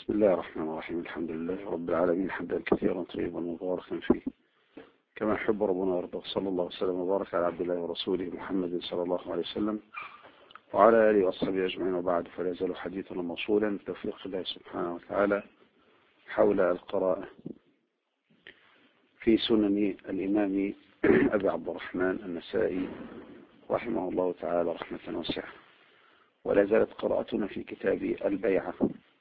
بسم الله الرحمن الرحيم. الحمد لله رب العالمين، حمدا كثيرا طيبا مباركا فيه كما يحب ربنا ويرضى. صلى الله وسلم وبارك على عبد الله ورسوله محمد صلى الله عليه وسلم وعلى آله وأصحابه أجمعين، وبعد، فلا يزال حديثنا موصولا بتوفيق الله سبحانه وتعالى حول القراءة في سنن الإمام أبي عبد الرحمن النسائي رحمه الله تعالى رحمة واسعة. ولا زالت قراءتنا في كتاب البيعة.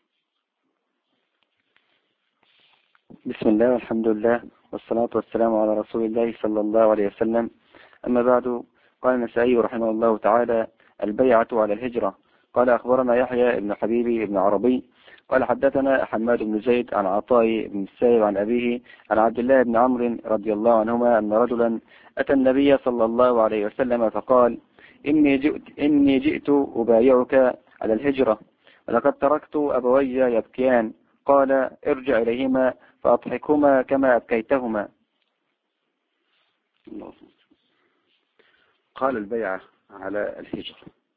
بسم الله والحمد لله والصلاة والسلام على رسول الله صلى الله عليه وسلم. أما بعد، قال النسائي رحمه الله تعالى: البيعة على الهجرة. قال أخبرنا يحيى بن حبيبي بن عربي قال حدثنا حماد بن زيد عن عطاء بن السائب عن أبيه عن عبد الله بن عمرو رضي الله عنهما أن رجلا أتى النبي صلى الله عليه وسلم فقال: إني جئت أبايعك على الهجرة، ولقد تركت أبوي يبكيان. قال: ارجع إليهما فأضحكهما كما أبكيتهما. قال: البيعة على الهجرة.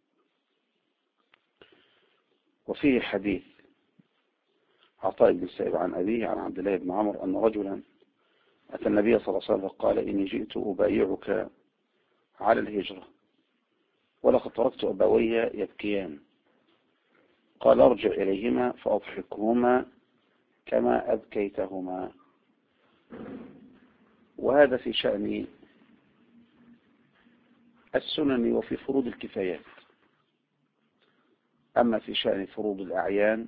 وفيه حديث عطاء بن السائب عن أبيه عن عبد الله بن عمرو أن رجلا أتى النبي صلى الله عليه وسلم فقال: إني جئت أبايعك على الهجرة، ولقد تركت أبوي يبكيان. قال: ارجع إليهما فأضحكهما كما أبكيتهما. وهذا في شأن السنن وفي فروض الكفايات. أما في شأن فروض الأعيان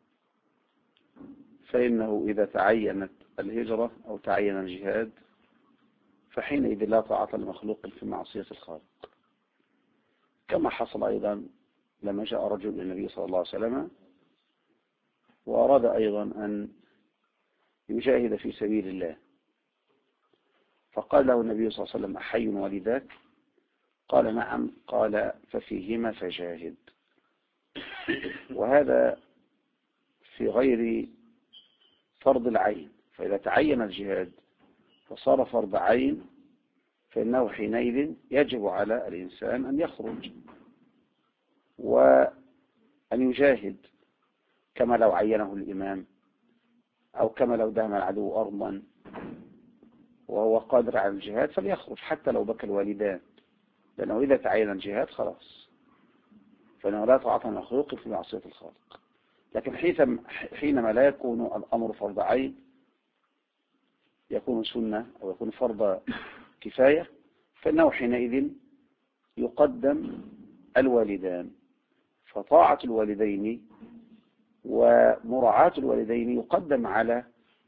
فإنه إذا تعينت الهجرة أو تعين الجهاد فحينئذ لا طاعة لمخلوق في معصية الخالق، كما حصل أيضا لما جاء رجل إلى النبي صلى الله عليه وسلم وأراد أيضا أن يجاهد في سبيل الله، فقال له النبي صلى الله عليه وسلم: أحي والداك؟ قال: نعم. قال: ففيهما فجاهد. وهذا في غير فرض العين، فإذا تعين الجهاد فصار فرض عين فإنه حينئذ يجب على الإنسان أن يخرج وأن يجاهد، كما لو عينه الإمام، أو كما لو دام العدو أرضا وهو قادر على الجهاد فليخرج حتى لو بكى الوالدان، لأنه إذا تعين الجهاد خلاص فإنه لا طاعة لمخلوق في معصية الخالق. لكن حينما لا يكون الأمر فرض عين، يكون سنة أو يكون فرض كفاية، فإنه حينئذ يقدم الوالدان، فطاعة الوالدين ومراعاة الوالدين يقدم على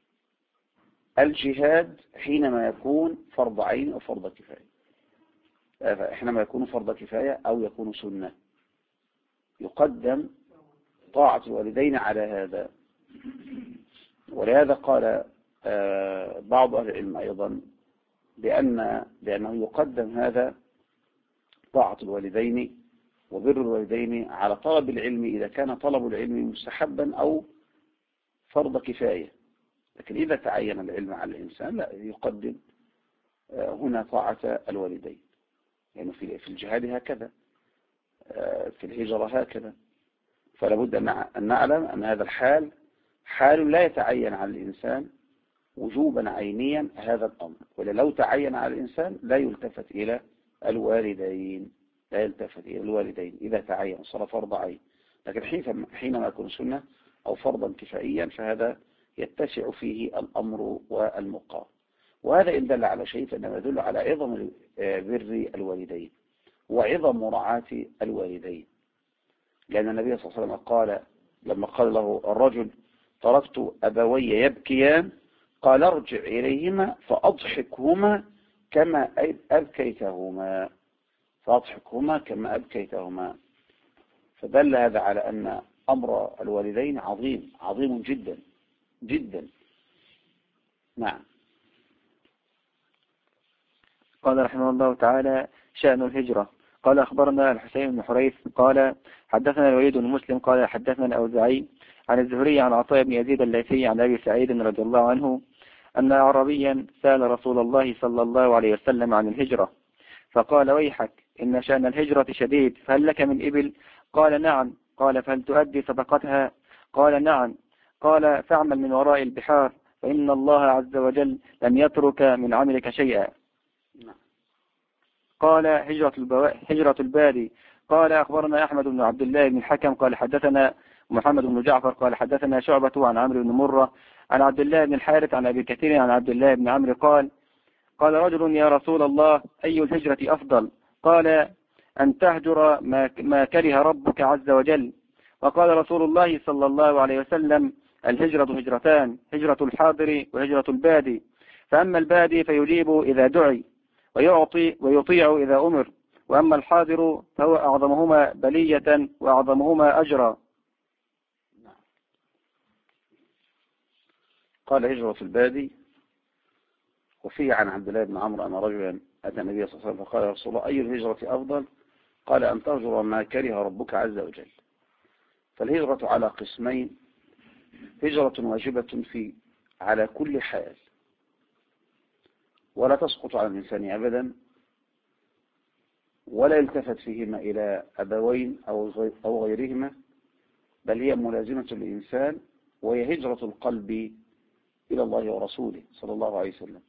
الجهاد حينما يكون فرض عين أو فرض كفاية. حينما يكون فرض كفاية أو يكون سنة يقدم طاعة الوالدين على هذا. ولهذا قال بعض أهل العلم أيضا بأنه يقدم هذا طاعة الوالدين وبر الوالدين على طلب العلم إذا كان طلب العلم مستحبا أو فرض كفاية. لكن إذا تعين العلم على الإنسان لا يقدم هنا طاعة الوالدين، يعني في الجهاد هكذا، في الهجرة هكذا. فلا بد أن نعلم أن هذا الحال حال لا يتعين على الإنسان وجوبا عينيا هذا الأمر، ولا لو تعين على الإنسان لا يلتفت إلى الوالدين، إذا تعين صار فرض عين. لكن حينما يكون سنة أو فرضا كفائيا فهذا يتسع فيه الأمر والمقام. وهذا إن دل على شيء فإنما يدل على عظم بر الوالدين وعظم مراعاة الوالدين، لأن النبي صلى الله عليه وسلم قال لما قال له الرجل: تركت أبوي يبكيان، قال: ارجع إليهما فأضحكهما كما أبكيتهما. فدل هذا على أن أمر الوالدين عظيم جدا جدا. نعم. قال رحمه الله تعالى: شأن الهجرة. قال أخبرنا الحسين بن حريث قال حدثنا الوليد بن مسلم قال حدثنا الأوزاعي عن الزهري عن عطاء بن يزيد الليثي عن أبي سعيد رضي الله عنه أن أعرابيا سأل رسول الله صلى الله عليه وسلم عن الهجرة، فقال: ويحك، إن شأن الهجرة شديد، فهل لك من إبل؟ قال: نعم. قال: فهل تؤدي صدقتها؟ قال: نعم. قال فاعمل من وراء البحار فإن الله عز وجل لم يترك من عملك شيئا. قال هجرة البادي. قال أخبرنا أحمد بن عبد الله بن الحكم قال حدثنا محمد بن جعفر قال حدثنا شعبة عن عمرو بن مرة عن عبد الله بن الحارث عن أبي كثير عن عبد الله بن عمرو قال رجل يا رسول الله أي الهجرة أفضل؟ قال أن تهجر ما كره ربك عز وجل. وقال رسول الله صلى الله عليه وسلم الهجرة هجرتان، هجرة الحاضر وهجرة البادي، فأما البادي فيجيب إذا دعي ويطيع إذا أمر، وأما الحاضر فهو أعظمهما بلية وأعظمهما أجرا. قال هجرة البادي. وفيه عن عبد الله بن عمرو أن رجلا أتى النبي صلى الله عليه وسلم فقال يا رسول الله أي الهجرة أفضل؟ قال أن تهجر ما كره ربك عز وجل. فالهجرة على قسمين: هجرة واجبة على كل حال ولا تسقط على الإنسان أبدا، ولا يلتفت فيهما إلى أبوين أو غيرهما، بل هي ملازمة للإنسان، وهي هجرة القلب إلى الله ورسوله صلى الله عليه وسلم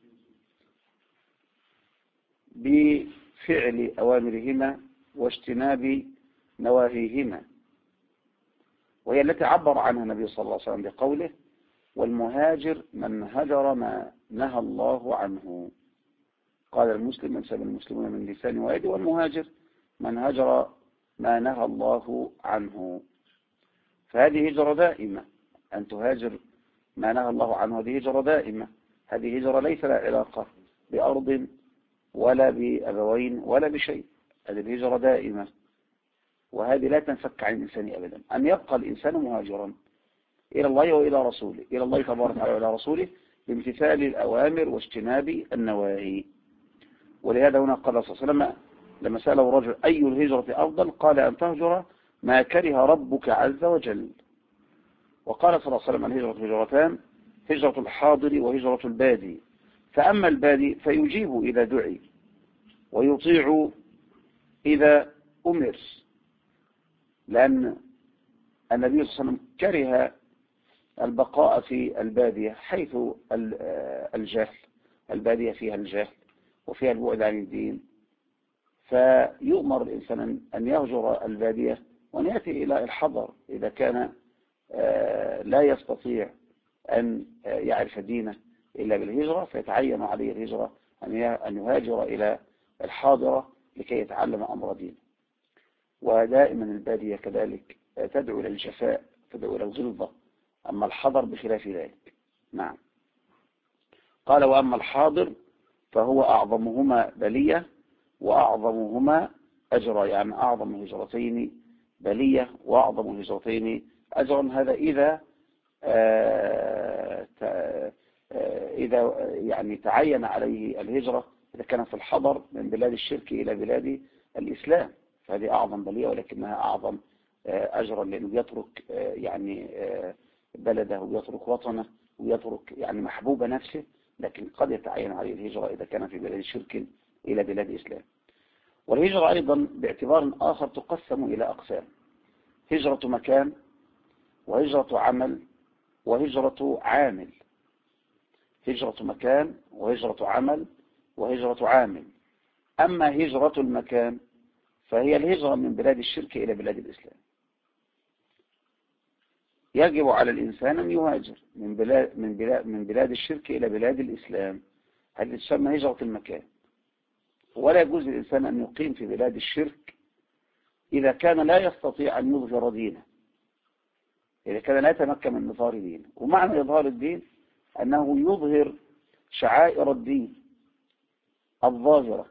بفعل أوامرهما واجتناب نواهيهما، وهي التي عبر عنها النبي صلى الله عليه وسلم بقوله والمهاجر من هجر ما نهى الله عنه. قال المسلم من سلم المسلمون من لسانه ويده، والمهاجر من هجر ما نهى الله عنه. فهذه هجرة دائمة، أن تهاجر ما نهى الله عنه، هذه هجرة دائمة. هذه هجرة ليس لها علاقة بأرض ولا بأبوين ولا بشيء، هذه الهجرة دائمة، وهذه لا تنفك عن الإنسان أبدا. أن يبقى الإنسان مهاجرا إلى الله وإلى رسوله، إلى الله تبارك وتعالى وإلى رسوله بامتثال الأوامر واجتناب النواهي. ولهذا هنا قال صلى الله عليه وسلم لما سأله رجل أي الهجرة أفضل؟ قال أن تهجر ما كره ربك عز وجل. وقال صلى الله عليه وسلم الهجرة هجرتان، هجرة الحاضر وهجرة البادي، فأما البادي فيجيب إذا دعي ويطيع إذا أمر، لأن النبي صلى الله عليه وسلم كره البقاء في البادية حيث الجهل، البادية فيها الجهل وفيها البعد عن الدين، فيؤمر الإنسان أن يهجر البادية وأن يأتي إلى الحضر إذا كان لا يستطيع أن يعرف دينه إلا بالهجرة، فيتعين عليه الهجرة أن يهاجر إلى الحاضرة لكي يتعلم أمر دينه. ودائما البادية كذلك تدعو إلى الجفاء، تدعو إلى الغلظة، أما الحضر بخلاف ذلك. نعم. قال وأما الحاضر فهو أعظمهما بلية وأعظمهما أجرا، يعني أعظم هجرتين بلية وأعظم هجرتين أجرا. هذا إذا يعني تعين عليه الهجرة إذا كان في الحضر من بلاد الشرك إلى بلاد الإسلام، فهذه أعظم بلية ولكنها أعظم أجرا، لأنه يترك يعني بلده ويترك وطنه ويترك يعني محبوب نفسه، لكن قد يتعين عليه الهجرة إذا كان في بلاد الشرك إلى بلاد الإسلام. والهجرة أيضا باعتبار آخر تقسم إلى أقسام: هجرة مكان وهجرة عمل وهجرة عامل. هجرة مكان وهجرة عمل وهجرة عامل. أما هجرة المكان فهي الهجرة من بلاد الشرك إلى بلاد الإسلام. يجب على الإنسان أن يهاجر من بلاد الشرك إلى بلاد الإسلام، هذه تسمى هجرة المكان. ولا يجوز للإنسان أن يقيم في بلاد الشرك إذا كان لا يستطيع أن يظهر دينه، إذا كان لا يتمكن من إظهار دينه. ومعنى إظهار الدين أنه يظهر شعائر الدين الظاهرة،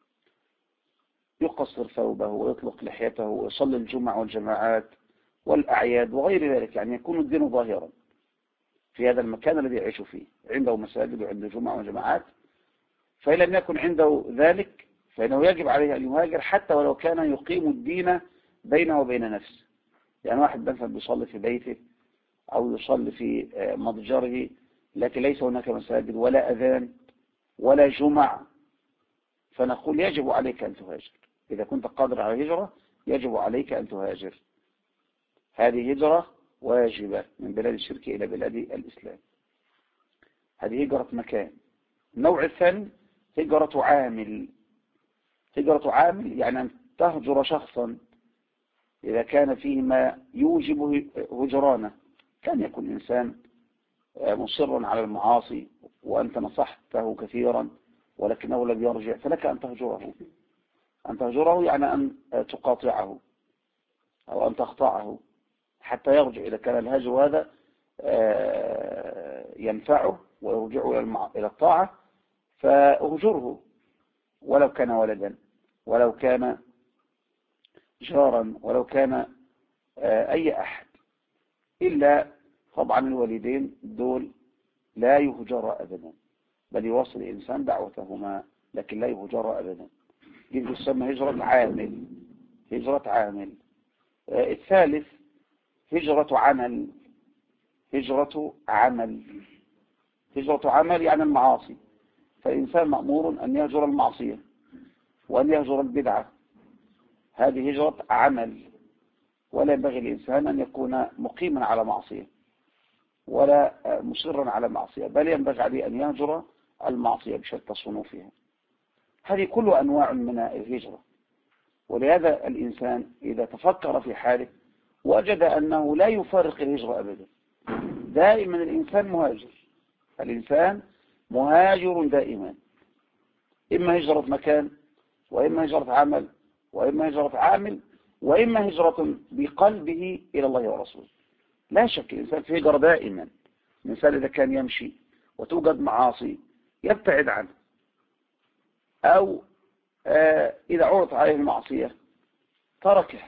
يقصر ثوبه ويطلق لحيته ويصلي الجمعة والجماعات والأعياد وغير ذلك، يعني يكون الدين ظاهرا في هذا المكان الذي يعيش فيه، عنده مساجد وعنده جمعة وجماعات. فإن لم يكن عنده ذلك فإنه يجب عليه أن يهاجر، حتى ولو كان يقيم الدين بينه وبين نفسه. يعني واحد مثلا بيصلي في بيته أو يصلي في مضجره، لكن ليس هناك مساجد ولا أذان ولا جمع، فنقول يجب عليك أن تهاجر. إذا كنت قادر على الهجرة يجب عليك أن تهاجر. هذه هجرة واجبة من بلاد الشرك إلى بلاد الإسلام. هذه هجرة مكان. النوع الثاني هجرة عامل. هجرة عامل يعني أن تهجر شخصا إذا كان فيه ما يوجب هجرانه، كان يكون إنسان مصرا على المعاصي وأنت نصحته كثيرا ولكنه لم يرجع، فلك أن تهجره. أن تهجره يعني أن تقاطعه أو أن تقطعه حتى يرجع. إذا كان الهجر هذا ينفعه ويرجع إلى الطاعة فأهجره، ولو كان ولدا، ولو كان جارا، ولو كان أي أحد، إلا طبعا الوالدين دول لا يهجر أبدا، بل يواصل الإنسان دعوتهما لكن لا يهجر أبدا. دي تسمى هجرة عامل. هجرة عامل. الثالث هجرة عمل. هجرة عمل. هجرة عمل يعني المعاصي، فالإنسان مأمور أن يهجر المعصية وأن يهجر البدعة، هذه هجرة عمل. ولا ينبغي الإنسان أن يكون مقيما على معصية ولا مصرا على معصية، بل ينبغي عليه أن يهجر المعصية بشتى صنوفها. هذه كل أنواع من الهجرة. ولهذا الإنسان إذا تفكر في حاله وجد أنه لا يفارق الهجرة أبدا. دائما الإنسان مهاجر. الإنسان مهاجر دائما، إما هجرة مكان، وإما هجرة عمل، وإما هجرة عامل، وإما هجرة بقلبه إلى الله ورسوله. لا شك الإنسان في هجرة دائما. الإنسان إذا كان يمشي وتوجد معاصي يبتعد عنه، أو إذا عرض عليه المعصية تركها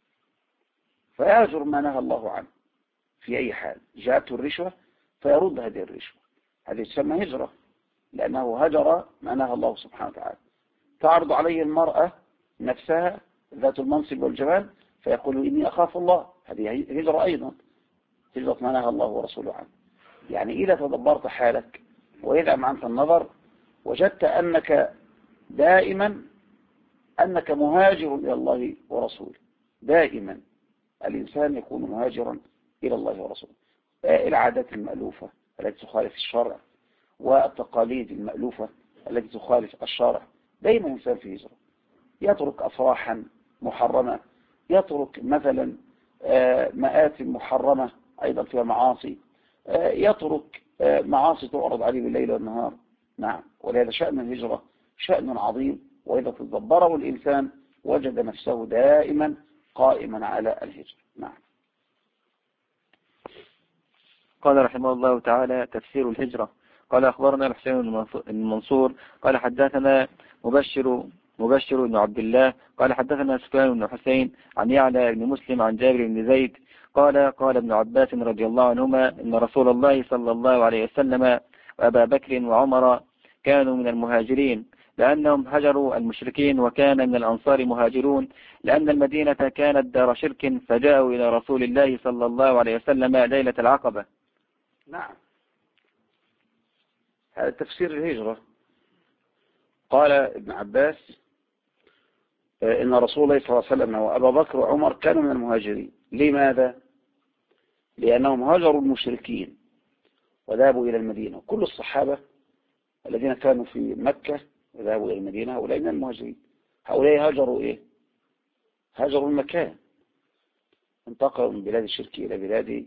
فيهجر ما نهى الله عنه في أي حال. جاءته الرشوة فيرد هذه الرشوة، هذه تسمى هجرة، لأنه هجر ما نهى الله سبحانه وتعالى. تعرض عليه المرأة نفسها ذات المنصب والجمال فيقول إني أخاف الله، هذه هجرة أيضا، هجرة ما نهى الله ورسوله عنه. يعني إذا تدبرت حالك وإذا أمعنت النظر وجدت أنك دائما أنك مهاجر إلى الله ورسوله. دائما الإنسان يكون مهاجرا إلى الله ورسوله. العادات المألوفة التي تخالف الشرع والتقاليد المألوفة التي تخالف الشرع، دائما الإنسان في هجرة. يترك أفراحا محرمة، يترك مثلا مآتم محرمة أيضا فيها معاصي، يترك معاصي تعرض عليه بالليل والنهار. نعم، ولهذا شأن الهجرة شأن عظيم، وإذا تدبره الإنسان وجد نفسه دائما قائما على الهجرة. نعم. قال رحمه الله تعالى: تفسير الهجرة. قال أخبرنا الحسين المنصور قال حدثنا مبشر بن عبد الله قال حدثنا سفيان بن حسين عن يعلى بن مسلم عن جابر بن زيد قال ابن عباس رضي الله عنهما إن رسول الله صلى الله عليه وسلم وأبا بكر وعمر كانوا من المهاجرين لأنهم هجروا المشركين، وكان من الأنصار مهاجرون لأن المدينة كانت دار شرك، فجاءوا إلى رسول الله صلى الله عليه وسلم ليلة العقبة. نعم، هذا تفسير الهجرة. قال ابن عباس إن رسول الله صلى الله عليه وسلم وأبا بكر وعمر كانوا من المهاجرين. لماذا؟ لأنهم هاجروا المشركين وذهبوا إلى المدينة. كل الصحابة الذين كانوا في مكة وذهبوا إلى المدينة هؤلاء من المهاجرين. هؤلاء هاجروا إيه؟ هاجروا المكان، انتقلوا من بلاد الشرك إلى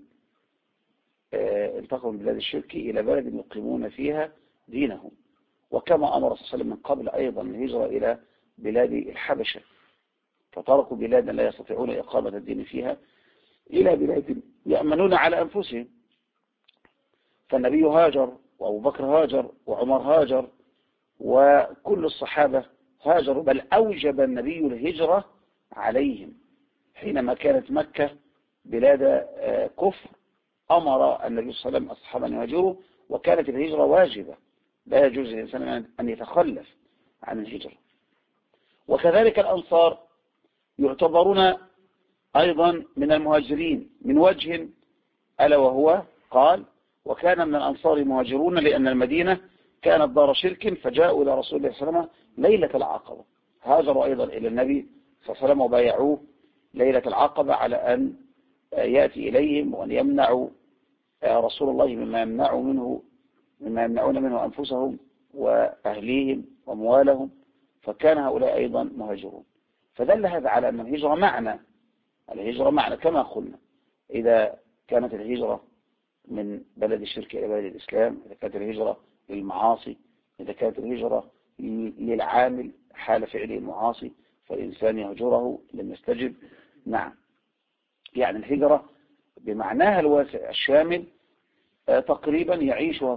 بلد يقيمون فيها دينهم. وكما أمر صلى الله عليه وسلم من قبل أيضا الهجرة إلى بلاد الحبشة، فتركوا بلادا لا يستطيعون إقامة الدين فيها إلى بلاد يأمنون على أنفسهم. فالنبي هاجر، وأبو بكر هاجر، وعمر هاجر، وكل الصحابة هاجروا، بل أوجب النبي الهجرة عليهم حينما كانت مكة بلاد كفر. أمر النبي صلى الله عليه وسلم أصحابا أن يهاجروا، وكانت الهجرة واجبة، لا يجوز للإنسان أن يتخلف عن الهجرة. وكذلك الأنصار يعتبرون أيضا من المهاجرين من وجه، ألا وهو قال: وكان من الأنصار مهاجرون لأن المدينة كانت دار شرك، فجاءوا إلى رسول الله صلى الله عليه وسلم ليلة العقبة. هاجروا أيضا إلى النبي صلى الله عليه وسلم وبايعوه ليلة العقبة على أن يأتي إليهم وأن يمنعوا رسول الله مما يمنعون منه أنفسهم وأهليهم وأموالهم، فكان هؤلاء أيضا مهاجرون. فدل هذا على أن الهجرة معنى كما قلنا. إذا كانت الهجرة من بلد الشرك إلى بلد الإسلام، إذا كانت الهجرة للمعاصي، إذا كانت الهجرة للعامل حال فعله المعاصي، فالإنسان يهجره لم يستجب. نعم، يعني الهجرة بمعناها الواسع الشامل تقريبا يعيشها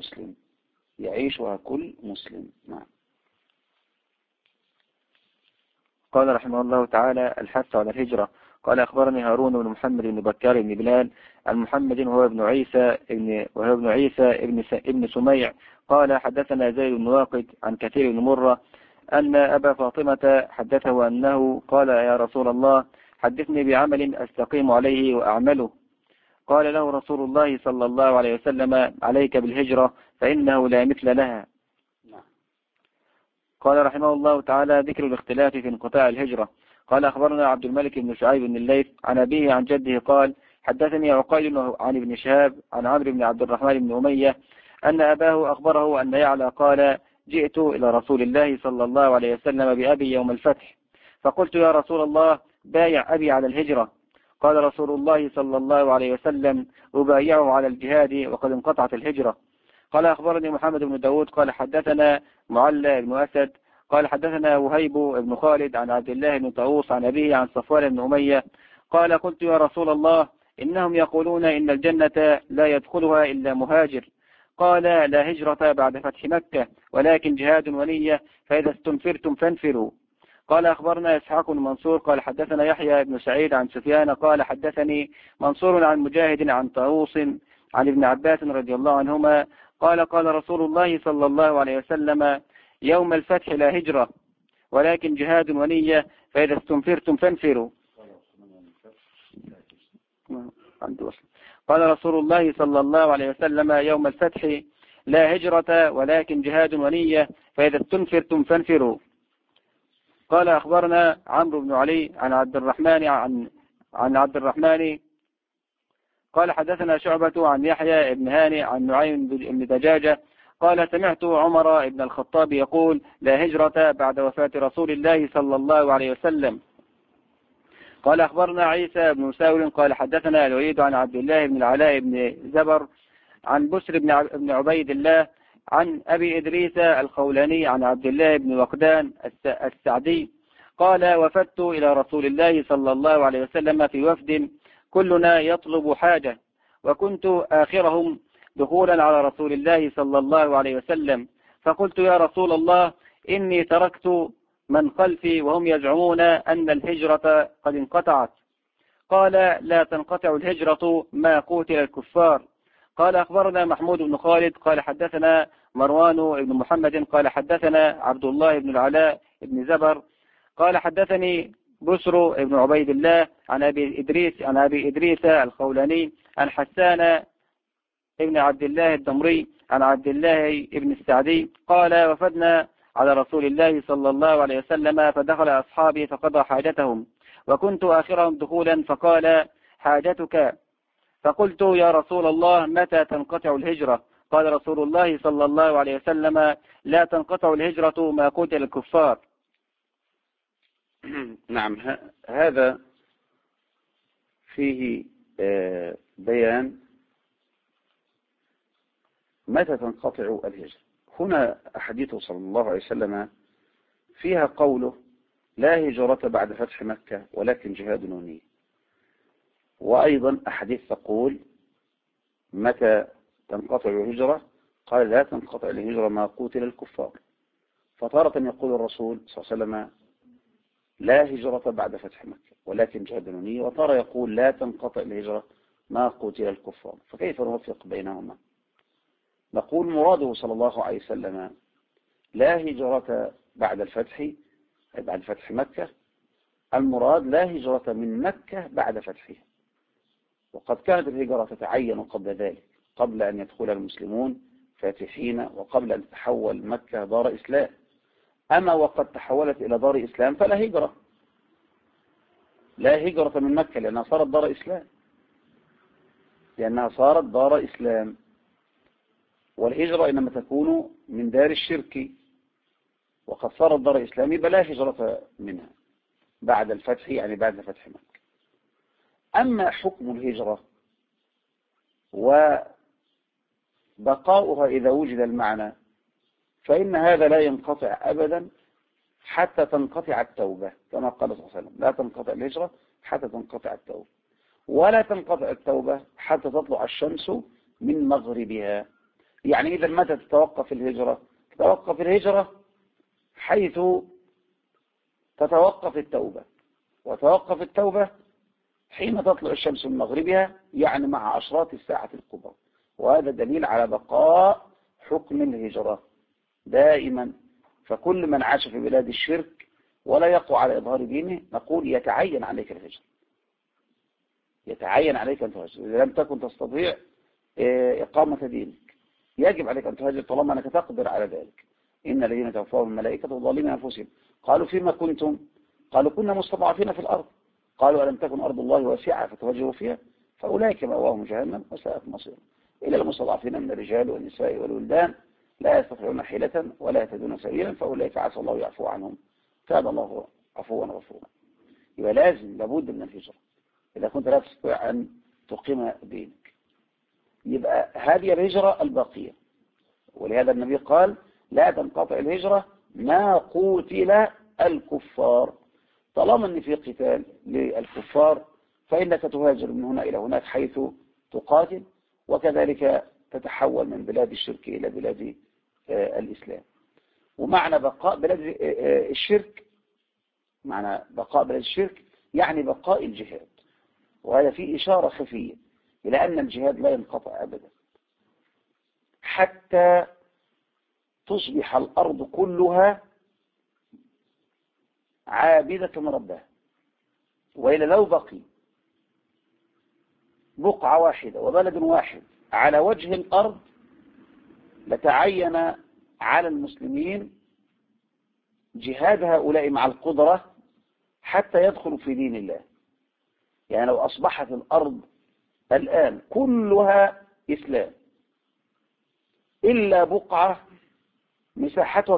كل مسلم. نعم. قال رحمه الله تعالى: الحث على الهجرة. قال: أخبرني هارون بن محمد بن بكار بن بلال عن محمد وهو ابن عيسى ابن سميع قال: حدثنا زيد بن واقد عن كثير بن مرة أن أبا فاطمة حدثه أنه قال: يا رسول الله، حدثني بعمل أستقيم عليه وأعمله. قال له رسول الله صلى الله عليه وسلم: عليك بالهجرة فإنه لا مثل لها. قال رحمه الله تعالى: ذكر الاختلاف في انقطاع الهجرة. قال: أخبرنا عبد الملك بن شعيب بن الليث عن أبيه عن جده قال: حدثني عقيل عن ابن شهاب عن عمرو بن عبد الرحمن بن أمية أن أباه أخبره أن يعلى قال: جئت إلى رسول الله صلى الله عليه وسلم بأبي يوم الفتح، فقلت: يا رسول الله، بايع أبي على الهجرة. قال رسول الله صلى الله عليه وسلم: أبايعه على الجهاد وقد انقطعت الهجرة. قال: أخبرني محمد بن داود قال: حدثنا معلى بن أسد قال: حدثنا وهيب بن خالد عن عبد الله بن طاووس عن أبيه عن صفوان بن أمية قال: قلت: يا رسول الله، إنهم يقولون إن الجنة لا يدخلها إلا مهاجر. قال: لا هجرة بعد فتح مكة، ولكن جهاد ونية، فإذا استنفرتم فانفروا. قال: أخبرنا إسحاق بن منصور قال: حدثنا يحيى بن سعيد عن سفيان قال: حدثني منصور عن مجاهد عن طاووس عن ابن عباس رضي الله عنهما قال: قال رسول الله صلى الله عليه وسلم: يوم الفتح لا هجرة، ولكن جهاد ونية، فإذا استنفرتم فانفروا. قال رسول الله صلى الله عليه وسلم: يوم الفتح لا هجرة، ولكن جهاد ونية، فإذا استنفرتم فانفروا. قال: أخبرنا عمرو بن علي عن عبد الرحمن قال: حدثنا شعبة عن يحيى بن هاني عن نعيم بن دجاجة قال: سمعت عمر بن الخطاب يقول: لا هجرة بعد وفاة رسول الله صلى الله عليه وسلم. قال: أخبرنا عيسى بن ساول قال: حدثنا الوليد عن عبد الله بن العلاء بن زبر عن بسر بن عبيد الله عن أبي إدريس الخولاني عن عبد الله بن وقدان السعدي قال: وفدت إلى رسول الله صلى الله عليه وسلم في وفد كلنا يطلب حاجة، وكنت آخرهم دخولا على رسول الله صلى الله عليه وسلم، فقلت: يا رسول الله، إني تركت من خلفي وهم يزعمون أن الهجرة قد انقطعت. قال: لا تنقطع الهجرة ما قوتل الكفار. قال: أخبرنا محمود بن خالد قال: حدثنا مروان بن محمد قال: حدثنا عبد الله بن العلاء بن زبر قال: حدثني بسر بن عبيد الله عن أبي إدريس الخولاني عن حسان ابن عبد الله الدمري عن عبد الله ابن السعدي قال: وفدنا على رسول الله صلى الله عليه وسلم، فدخل أصحابي فقضى حاجتهم، وكنت آخرهم دخولا، فقال: حاجتك. فقلت: يا رسول الله، متى تنقطع الهجرة؟ قال رسول الله صلى الله عليه وسلم: لا تنقطع الهجرة ما قتل الكفار. نعم، هذا فيه بيان متى تنقطع الهجرة. هنا أحاديثه صلى الله عليه وسلم فيها قوله: لا هجرة بعد فتح مكة، ولكن جهاد ونية. وأيضا أحاديث تقول متى تنقطع الهجرة، قال: لا تنقطع الهجرة ما قتل الكفار. فتارة يقول الرسول صلى الله عليه وسلم: لا هجرة بعد فتح مكة، ولكن جهاد ونية، وترى يقول: لا تنقطع الهجرة ما قتل الكفار. فكيف نوفق بينهما؟ نقول مراده صلى الله عليه وسلم لا هجرة بعد الفتح، بعد فتح مكة، المراد لا هجرة من مكة بعد فتحها. وقد كانت الهجرة تتعين قبل ذلك، قبل أن يدخل المسلمون فاتحين، وقبل أن تتحول مكة دار إسلام. أما وقد تحولت إلى دار إسلام فلا هجرة، لا هجرة من مكة لأنها صارت دار إسلام. لأنها صارت دار إسلام، والهجرة إنما تكون من دار الشرك، وقد صارت دار إسلام بلا هجرة منها بعد الفتح، يعني بعد فتح مكة. أما حكم الهجرة وبقاؤها إذا وجد المعنى، فإن هذا لا ينقطع أبدا حتى تنقطع التوبة، كما قال صلى الله عليه وسلم: لا تنقطع الهجرة حتى تنقطع التوبة، ولا تنقطع التوبة حتى تطلع الشمس من مغربها. يعني إذا متى تتوقف الهجرة؟ تتوقف الهجرة حيث تتوقف التوبة، وتوقف التوبة حين تطلع الشمس من مغربها، يعني مع أشراط الساعة الكبرى. وهذا دليل على بقاء حكم الهجرة دائما. فكل من عاش في بلاد الشرك ولا يقوى على إظهار دينه، نقول يتعين عليك الهجرة، يتعين عليك أن تهاجر. إذا لم تكن تستطيع إقامة دينك يجب عليك أن تهاجر طالما أنك تقدر على ذلك. إن الذين توفاهم الملائكة ظالمين أنفسهم قالوا فيما كنتم؟ قالوا كنا مستضعفين في الأرض. قالوا ألم تكن أرض الله واسعة فتهاجروا فيها؟ فأولئك مأواهم جهنم وساءت مصيرا. إلى المستضعفين من الرجال والنساء والولدان لا يستطيعون حيلة ولا يهتدون سبيلا فأولئك عسى الله يعفو عنهم كان الله عفوا غفورا. يبقى لابد من الهجرة إذا كنت لا تستطيع أن تقيم دينك. يبقى هذه الهجرة الباقية، ولهذا النبي قال: لا تنقطع الهجرة ما قتل الكفار. طالما أن في قتال للكفار فإنك تهاجر من هنا إلى هناك حيث تقاتل، وكذلك تتحول من بلاد الشرك إلى بلاد الإسلام. ومعنى بقاء بلاد الشرك، معنى بقاء بلاد الشرك يعني بقاء الجهاد، وهذا فيه إشارة خفية إلى أن الجهاد لا ينقطع أبدا حتى تصبح الأرض كلها عابدة ربها. وإلا لو بقي بقعة واحدة وبلد واحد على وجه الأرض لتعين على المسلمين جهاد هؤلاء مع القدرة حتى يدخلوا في دين الله. يعني لو أصبحت الأرض الآن كلها إسلام إلا بقعة مساحتها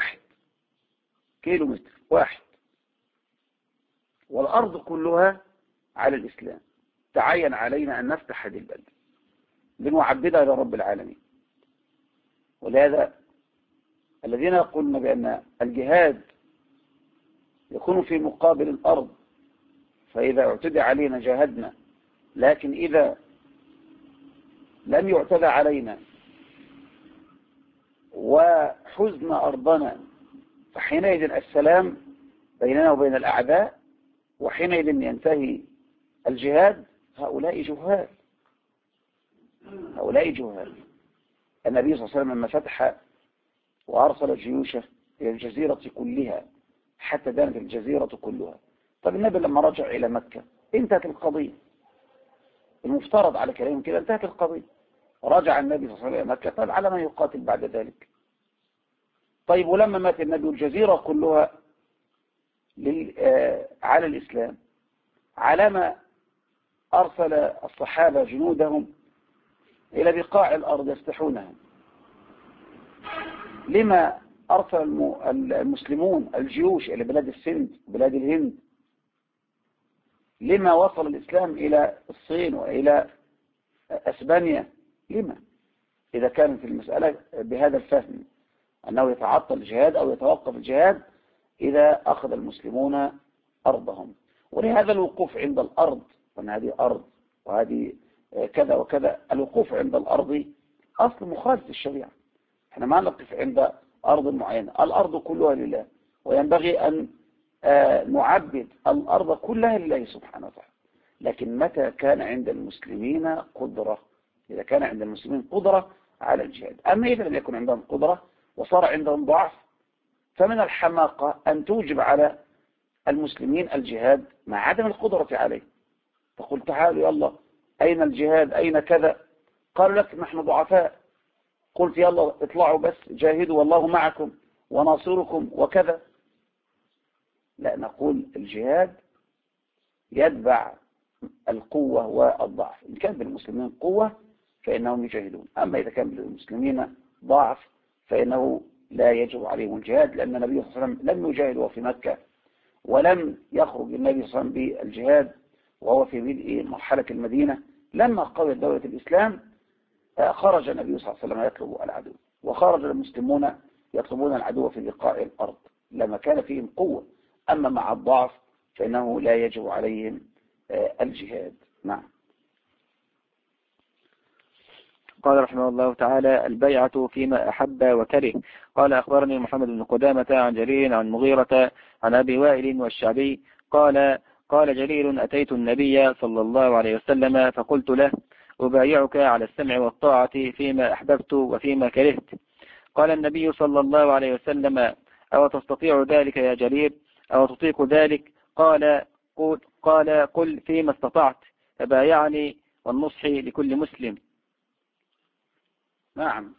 كيلو متر واحد، والأرض كلها على الإسلام، تعين علينا أن نفتح هذه البلد لنعبدها لرب العالمين. ولهذا الذين يقولون بأن الجهاد يكون في مقابل الأرض، فإذا اعتدى علينا جاهدنا، لكن إذا لم يعتدى علينا وحزن أرضنا فحينئذ السلام بيننا وبين الأعداء، وحينئذ ينتهي الجهاد. هؤلاء جهال. النبي صلى الله عليه وسلم لما فتح وأرسل جيوشه إلى الجزيرة كلها حتى دانت الجزيرة كلها. طب النبي لما رجع إلى مكة انتهت القضية، المفترض على كلام كده انتهت القضية. رجع النبي صلى الله عليه وسلم إلى مكة، طيب على ما يقاتل بعد ذلك؟ طيب ولما مات النبي الجزيرة كلها على الإسلام، على ما أرسل الصحابة جنودهم إلى بقاع الأرض يفتحونها؟ لما أرسل المسلمون الجيوش إلى بلاد السند وبلاد الهند؟ لما وصل الإسلام إلى الصين وإلى أسبانيا؟ لما؟ إذا كانت المسألة بهذا الفهم أنه يتعطل الجهاد أو يتوقف الجهاد إذا أخذ المسلمون أرضهم. ولهذا الوقوف عند الأرض، وأن هذه أرض وهذه كذا وكذا، الوقوف عند الأرض أصل مخالف للشريعة. احنا ما نقف عند أرض معينة، الأرض كلها لله، وينبغي أن نعبد الأرض كلها لله سبحانه وتعالى. لكن متى كان عند المسلمين قدرة، إذا كان عند المسلمين قدرة على الجهاد. أما إذا لم يكن عندهم قدرة وصار عندهم ضعف، فمن الحماقة أن توجب على المسلمين الجهاد مع عدم القدرة عليه. تقول تعالوا يلا أين الجهاد أين كذا؟ قالوا لك نحن ضعفاء. قلت يلا اطلعوا بس جاهدوا والله معكم وناصركم وكذا. لا، نقول الجهاد يتبع القوة والضعف. إن كان بالمسلمين قوة فإنهم يجاهدون، أما إذا كان بالمسلمين ضعف فإنه لا يجب عليهم الجهاد، لأن النبي صلى الله عليه وسلم لم يجاهد وهو في مكة، ولم يخرج النبي صلى الله عليه وسلم بالجهاد وهو في بدء مرحلة المدينة. لما قويت دولة الإسلام خرج النبي صلى الله عليه وسلم يطلب العدو، وخرج المسلمون يطلبون العدو في لقاء الأرض لما كان فيهم قوة. أما مع الضعف فإنه لا يجب عليهم الجهاد. نعم. قال رحمه الله تعالى: البيعة فيما أحب وكره. قال: أخبرني محمد بن قدامة عن جرير عن مغيرة عن أبي وائل والشعبي قال جرير: أتيت النبي صلى الله عليه وسلم فقلت له: أبايعك على السمع والطاعة فيما أحببت وفيما كرهت. قال النبي صلى الله عليه وسلم: أو تستطيع ذلك يا جرير؟ أو تطيق ذلك؟ قل فيما استطعت، فبايعني والنصح لكل مسلم. نعم.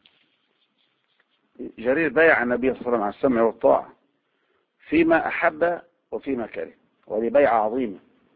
جرير بايع النبي صلى الله عليه وسلم على السمع والطاعة فيما أحب وفيما كره، وهذه بيعة عظيمة.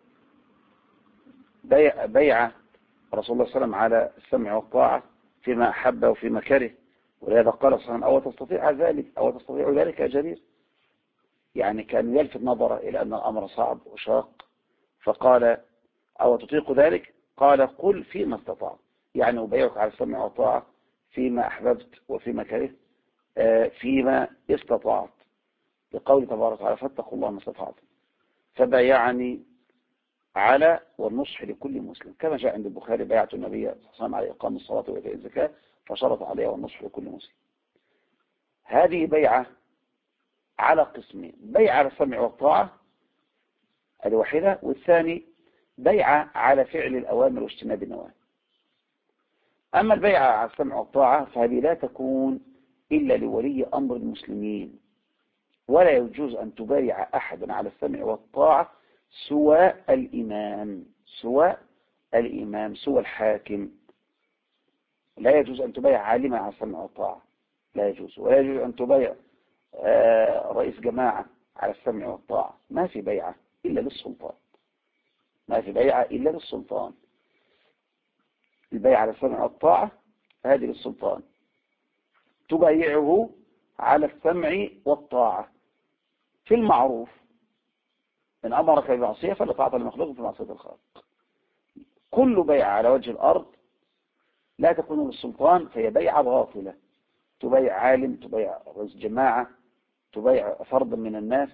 بيعة رسول الله صلى الله عليه وسلم على السمع والطاعة فيما أحب وفيما كره، ولهذا قال صلى الله عليه وسلم: أو تستطيع ذلك يا جرير؟ يعني كان يلفت نظره إلى أن الأمر صعب وشاق، فقال: أو تطيق ذلك؟ قال: قل فيما استطعت، يعني أبايعك على السمع والطاعة فيما أحببت وفيما كرهت، فيما استطعت، لقول تبارك وتعالى: فاتقوا الله ما استطعتم. فبايعني على والنصح لكل مسلم، كما جاء عند البخاري: بايعت النبي صلى الله عليه وسلم على إقام الصلاة وإيتاء الزكاة فشرط عليها والنصح لكل مسلم. هذه بيعة على قسمين: بيعة على السمع والطاعة هذه واحدة، والثاني بيعة على فعل الأوامر واجتناب النواهي. أما البيعة على السمع والطاعة فهذه لا تكون إلا لولي أمر المسلمين، ولا يجوز أن تبايع أحد على السمع والطاعة سوى الإمام، سوى الحاكم. لا يجوز أن تبايع عالما على السمع والطاعة، لا يجوز. ولا يجوز أن تبايع رئيس جماعة على السمع والطاعة. ما في بيعة إلا للسلطان، ما في بيعة إلا للسلطان. البيعة على السمع والطاعة هذه للسلطان، تبايعه على السمع والطاعة في المعروف، إن أمرك بمعصية فلا طاعة لمخلوق في معصية الخالق. كل بيعة على وجه الأرض لا تكون للسلطان فهي بيعة باطلة، تبايع عالم، تبايع رئيس جماعة، تبايع فرد من الناس،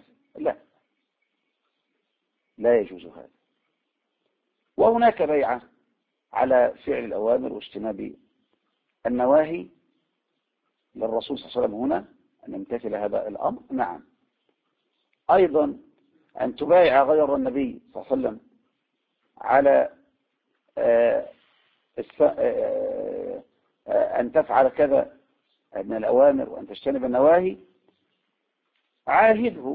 لا يجوز هذا. وهناك بيعة على فعل الأوامر واجتناب النواهي للرسول صلى الله عليه وسلم هنا أن يمتثل هذا الأمر. نعم. أيضا أن تبايع غير النبي صلى الله عليه وسلم على أن تفعل كذا من الأوامر وأن تجتنب النواهي، عاهده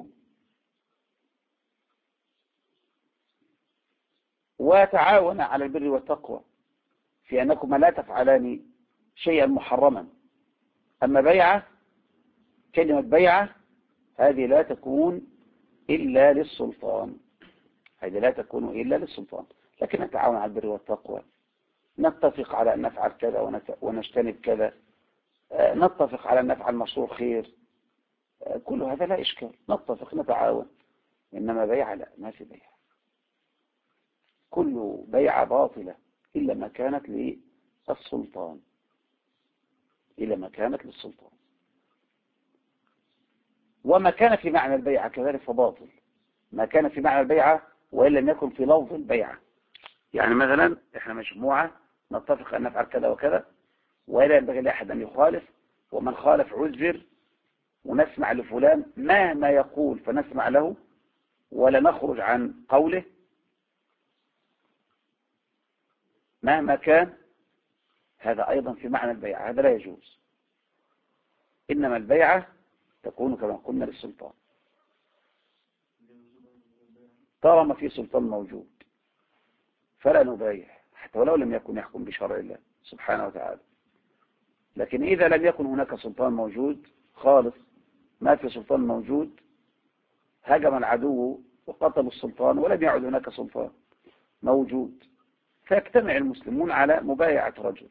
وتعاون على البر والتقوى في أنكما لا تفعلان شيئا محرما. أما بيعة، كلمة بيعة هذه لا تكون إلا للسلطان، هذه لا تكون إلا للسلطان. لكن نتعاون على البر والتقوى، نتفق على أن نفعل كذا ونجتنب كذا، نتفق على أن نفعل مشروع خير، كل هذا لا إشكال، نتفق نتعاون. إنما بيعة لا، ما في بيعة. كل بيعة باطلة إلا ما كانت للسلطان، إلا ما كانت للسلطان. وما كان في معنى البيعة كذلك فباطل، ما كان في معنى البيعة وإن لم يكن في لفظ البيعة. يعني مثلا إحنا مجموعة نتفق أن نفعل كذا وكذا، ولا ينبغي لأحد أن يخالف، ومن خالف عذر، ونسمع لفلان مهما يقول فنسمع له ولا نخرج عن قوله مهما كان. هذا أيضا في معنى البيعة، هذا لا يجوز. إنما البيعة تكون كما قلنا للسلطان، طالما في سلطان موجود فلا نبايع حتى ولو لم يكن يحكم بشرع الله سبحانه وتعالى. لكن إذا لم يكن هناك سلطان موجود خالص، ما في سلطان موجود، هجم العدو وقتل السلطان ولم يعد هناك سلطان، موجود، فيجتمع المسلمون على مبايعة رجل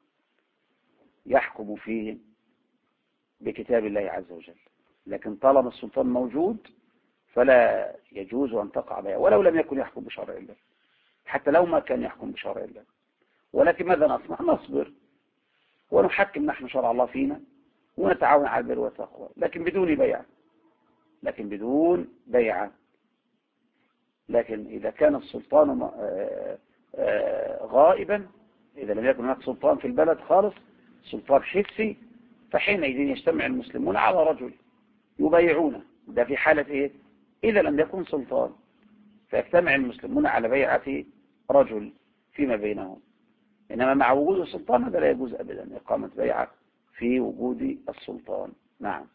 يحكم فيه بكتاب الله عز وجل. لكن طالما السلطان موجود فلا يجوز أن تقع بيعة ولو لم يكن يحكم بشرع الله، حتى لو ما كان يحكم بشرع الله. ولكن ماذا نصنع؟ نصبر ونحكم نحن شرع الله فينا ونتعاون على البر والتقوى، لكن بدون بيعة. لكن إذا كان السلطان غائبا، إذا لم يكن هناك سلطان في البلد خالص، سلطان حسي، فحينئذ يجتمع المسلمون على رجل يبايعونه. ده في حالة إيه؟ إذا لم يكن سلطان، فيجتمع المسلمون على بيعة رجل فيما بينهم. إنما مع وجود السلطان هذا لا يجوز أبدا إقامة بيعة في وجود السلطان. نعم.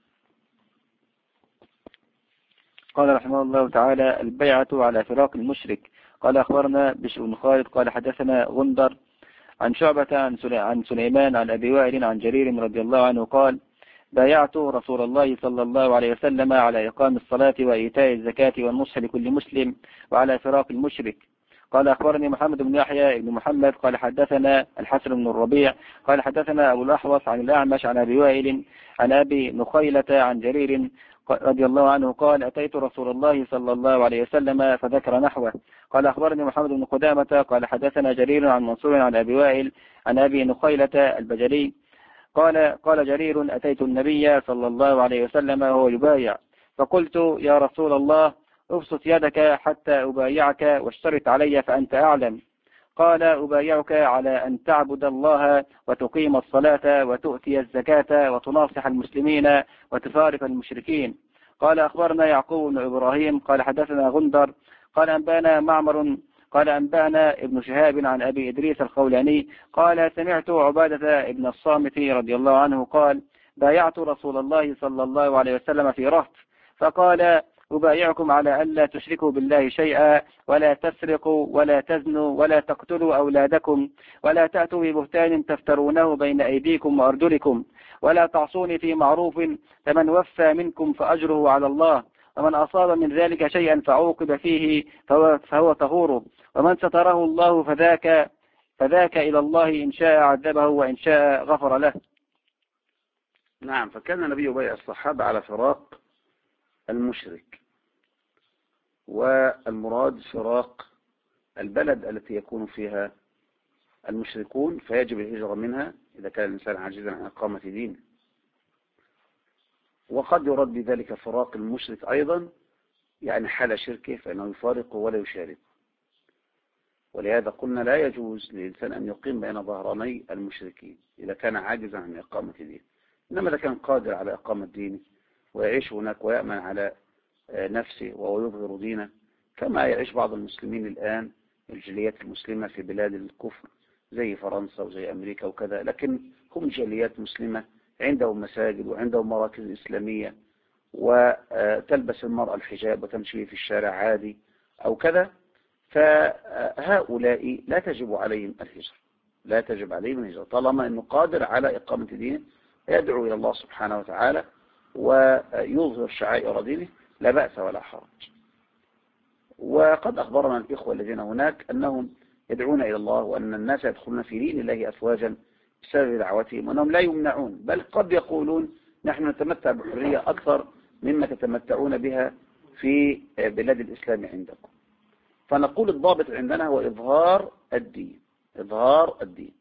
قال رحمه الله تعالى: البيعة على فراق المشرك. قال أخبرنا بشر بن خالد قال حدثنا غندر عن شعبة عن سليمان عن أبي وائل عن جرير رضي الله عنه قال: بايعت رسول الله صلى الله عليه وسلم على إقام الصلاة وإيتاء الزكاة والنصح لكل مسلم وعلى فراق المشرك. قال أخبرني محمد بن يحيى بن محمد قال حدثنا الحسن بن الربيع قال حدثنا أبو الأحوص عن الأعمش عن أبي وائل عن أبي نخيلة عن جرير رضي الله عنه قال: أتيت رسول الله صلى الله عليه وسلم فذكر نحوه. قال أخبرني محمد بن قدامة قال حدثنا جرير عن منصور عن أبي وائل عن أبي نخيلة البجلي قال جرير: أتيت النبي صلى الله عليه وسلم وهو يبايع، فقلت: يا رسول الله، ابسط يدك حتى أبايعك واشترط علي فأنت أعلم. قال: أبايعك على أن تعبد الله وتقيم الصلاة وتؤتي الزكاة وتناصح المسلمين وتفارق المشركين. قال أخبرنا يعقوب بن إبراهيم قال حدثنا غندر قال أنبانا معمر قال أنبانا ابن شهاب عن أبي إدريس الخولاني قال: سمعت عبادة ابن الصامت رضي الله عنه قال: بايعت رسول الله صلى الله عليه وسلم في رهط، فقال: أبايعكم على ألا تشركوا بالله شيئا ولا تسرقوا ولا تزنوا ولا تقتلوا أولادكم ولا تأتوا ببهتان تفترونه بين أيديكم وأرجلكم ولا تعصوني في معروف، فمن وفى منكم فأجره على الله، ومن أصاب من ذلك شيئا فعوقب فيه فهو طهور، ومن ستره الله فذاك إلى الله إن شاء عذبه وإن شاء غفر له. نعم. فكان النبي يبايع الصحابة على فراق المشرك، والمراد فراق البلد التي يكون فيها المشركون، فيجب الهجرة منها إذا كان الإنسان عاجزا عن إقامة دينه. وقد يرد بذلك فراق المشرك أيضا، يعني حال شركه فإنه يفارقه ولا يشاركه. ولهذا قلنا لا يجوز للإنسان أن يقيم بين ظهراني المشركين إذا كان عاجزا عن إقامة دينه. إنما إذا كان قادر على إقامة دينه ويعيش هناك ويأمن على نفسه وهو يظهر دينه، كما يعيش بعض المسلمين الآن الجاليات المسلمة في بلاد الكفر زي فرنسا وزي أمريكا وكذا، لكن هم جاليات مسلمة عندهم مساجد وعندهم مراكز إسلامية، وتلبس المرأة الحجاب وتمشي في الشارع عادي أو كذا. فهؤلاء لا تجب عليهم الهجرة، طالما أنه قادر على إقامة دينه، يدعو إلى الله سبحانه وتعالى ويظهر شعائر دينه، لا بأس ولا حرج. وقد أخبرنا الإخوة الذين هناك أنهم يدعون إلى الله، وأن الناس يدخلون في دين الله أفواجا بسبب دعوتهم، وأنهم لا يمنعون، بل قد يقولون: نحن نتمتع بحرية أكثر مما تتمتعون بها في بلاد الإسلام عندكم. فنقول الضابط عندنا هو إظهار الدين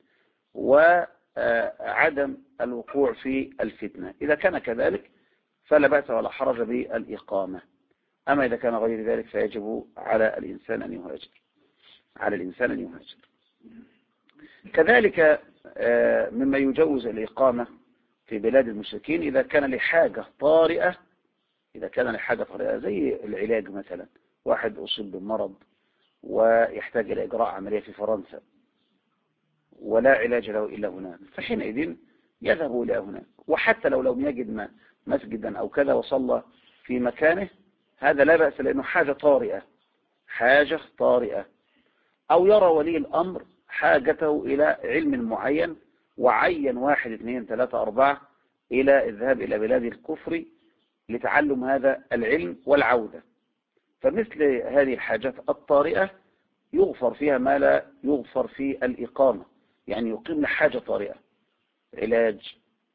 وعدم الوقوع في الفتنة. إذا كان كذلك فلا بأس ولا حرج بالإقامة. أما إذا كان غير ذلك فيجب على الإنسان أن يهاجر. كذلك مما يجوز الإقامة في بلاد المشركين إذا كان لحاجة طارئة، زي العلاج مثلا، واحد أصيب بالمرض ويحتاج إلى إجراء عملية في فرنسا ولا علاج له إلا هناك، فحينئذ يذهب إلى هناك. وحتى لو لم يجد مسجدا أو كذا وصلى في مكانه، هذا لا بأس، لأنه حاجة طارئة. أو يرى ولي الأمر حاجته إلى علم معين وعين 1 2 3 4 إلى الذهاب إلى بلاد الكفر لتعلم هذا العلم والعودة. فمثل هذه الحاجات الطارئة يغفر فيها ما لا يغفر في الإقامة، يعني يقيم لحاجة طارئة، علاج،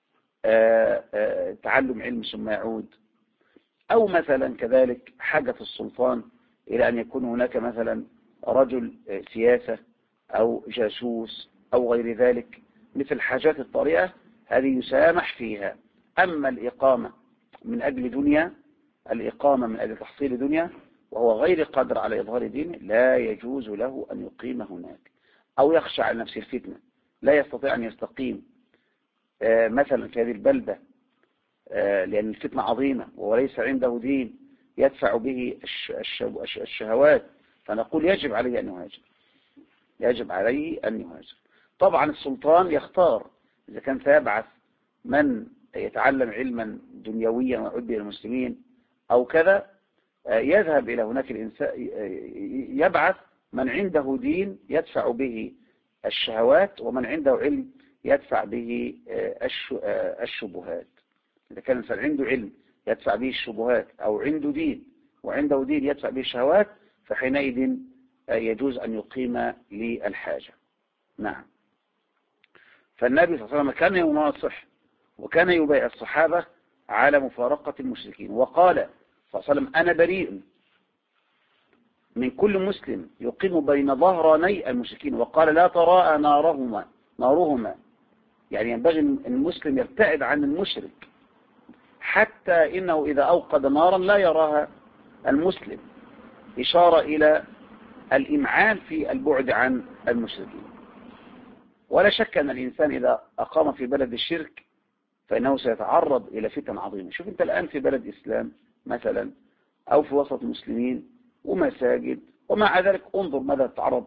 تعلم علم ثم يعود، أو مثلا كذلك حاجة السلطان إلى أن يكون هناك مثلا رجل سياسة أو جاسوس أو غير ذلك، مثل الحاجات الطارئة هذه يسامح فيها. أما الإقامة من أجل دنيا، الإقامة من أجل تحصيل دنيا وهو غير قادر على إظهار دينه، لا يجوز له أن يقيم هناك، أو يخشى على نفسه الفتنة، لا يستطيع أن يستقيم مثلا في هذه البلدة لأن الفتنة عظيمة وليس عنده دين يدفع به الشهوات، فنقول يجب عليه أن يهاجر، يجب عليه أن يهاجر. طبعا السلطان يختار إذا كان سيبعث من يتعلم علما دنيويا ويعود به المسلمين أو كذا، يذهب إلى هناك الإنسان يبعث من عنده دين يدفع به الشهوات، ومن عنده علم يدفع به الشبهات. إذا كان الإنسان عنده علم يدفع به الشبهات، أو عنده دين وعنده دين يدفع به الشهوات، فحينئذ يجوز أن يقيم للحاجة. نعم. فالنبي صلى الله عليه وسلم كان يناصح وكان يبايع الصحابة على مفارقة المشركين، وقال صلى الله عليه وسلم: أنا بريء من كل مسلم يقيم بين ظهراني المشركين، وقال: لا تراءى نارهما، يعني ينبغي المسلم يبتعد عن المشرك، حتى إنه إذا أوقد نارا لا يراها المسلم، إشارة إلى الإمعان في البعد عن المشركين. ولا شك أن الإنسان إذا أقام في بلد الشرك فإنه سيتعرض إلى فتن عظيمة. شوف أنت الآن في بلد إسلام مثلا، أو في وسط المسلمين ومساجد، ومع ذلك انظر ماذا تتعرض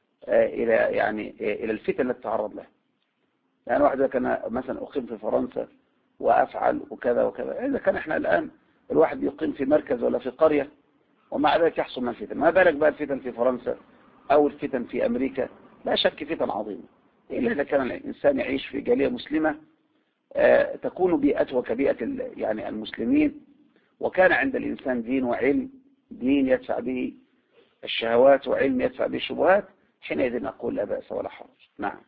إلى الفتن التي تتعرض لها. يعني واحد كان مثلا أقيم في فرنسا وأفعل وكذا وكذا، إذا كان إحنا الآن الواحد يقيم في مركز ولا في قرية ومع ذلك يحصل من الفتن، ما بالك بقى الفتن في فرنسا أو الفتن في أمريكا؟ لا شك فتن عظيمة، إلا إذا كان الإنسان يعيش في جالية مسلمة تكون بيئته كبيئة يعني المسلمين، وكان عند الإنسان دين وعلم، دين يدفع به الشهوات وعلم يدفع به الشبهات، حينئذ نقول لا بأس ولا حرج. نعم.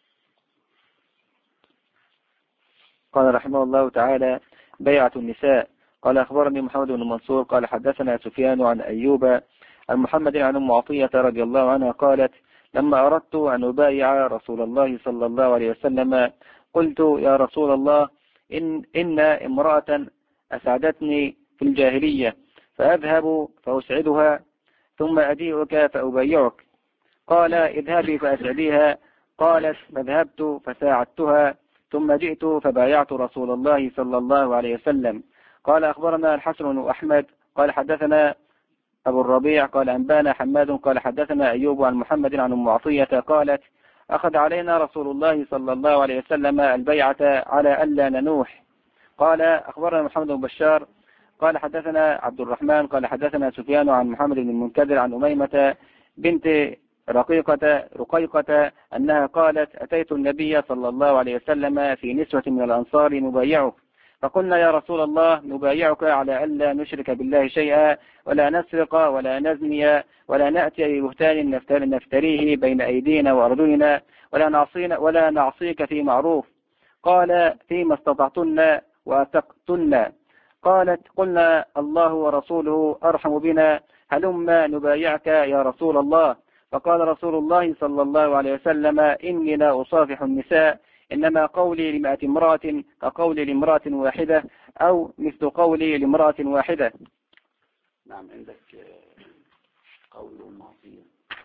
قال رحمه الله تعالى: بيعة النساء. قال أخبرني محمد بن منصور قال حدثنا سفيان عن أيوب عن محمد عن أم عطية رضي الله عنها قالت: لما أردت أن أبايع رسول الله صلى الله عليه وسلم قلت: يا رسول الله، إن امرأة أسعدتني في الجاهلية، فأذهب فأسعدها ثم أجيئك فأبايعك. قال: اذهبي فأسعديها. قالت: فذهبت فساعدتها ثم جئت فبايعت رسول الله صلى الله عليه وسلم. قال أخبرنا الحسن بن أحمد قال حدثنا أبو الربيع قال أنبانا حماد قال حدثنا أيوب عن محمد عن أم عطية قالت: أخذ علينا رسول الله صلى الله عليه وسلم البيعة على ألا ننوح. قال أخبرنا محمد بن بشار قال حدثنا عبد الرحمن قال حدثنا سفيان عن محمد بن المنكدر عن أميمة بنت رقيقة أنها قالت: أتيت النبي صلى الله عليه وسلم في نسوة من الأنصار نبايعه، فقلنا: يا رسول الله، نبايعك على ألا نشرك بالله شيئا ولا نسرق ولا نزني ولا نأتي ببهتان نفتريه بين أيدينا وأرجلنا ولا نعصيك في معروف. قال: فيما استطعتن وأتقتن. قالت: قلنا: الله ورسوله أرحم بنا، هلما نبايعك يا رسول الله. فقال رسول الله صلى الله عليه وسلم: إني لا أصافح النساء، إنما قولي لمئة امرأة كقولي لامرأة واحدة، أو مثل قولي لامرأة واحدة. نعم. عندك قول أم عطية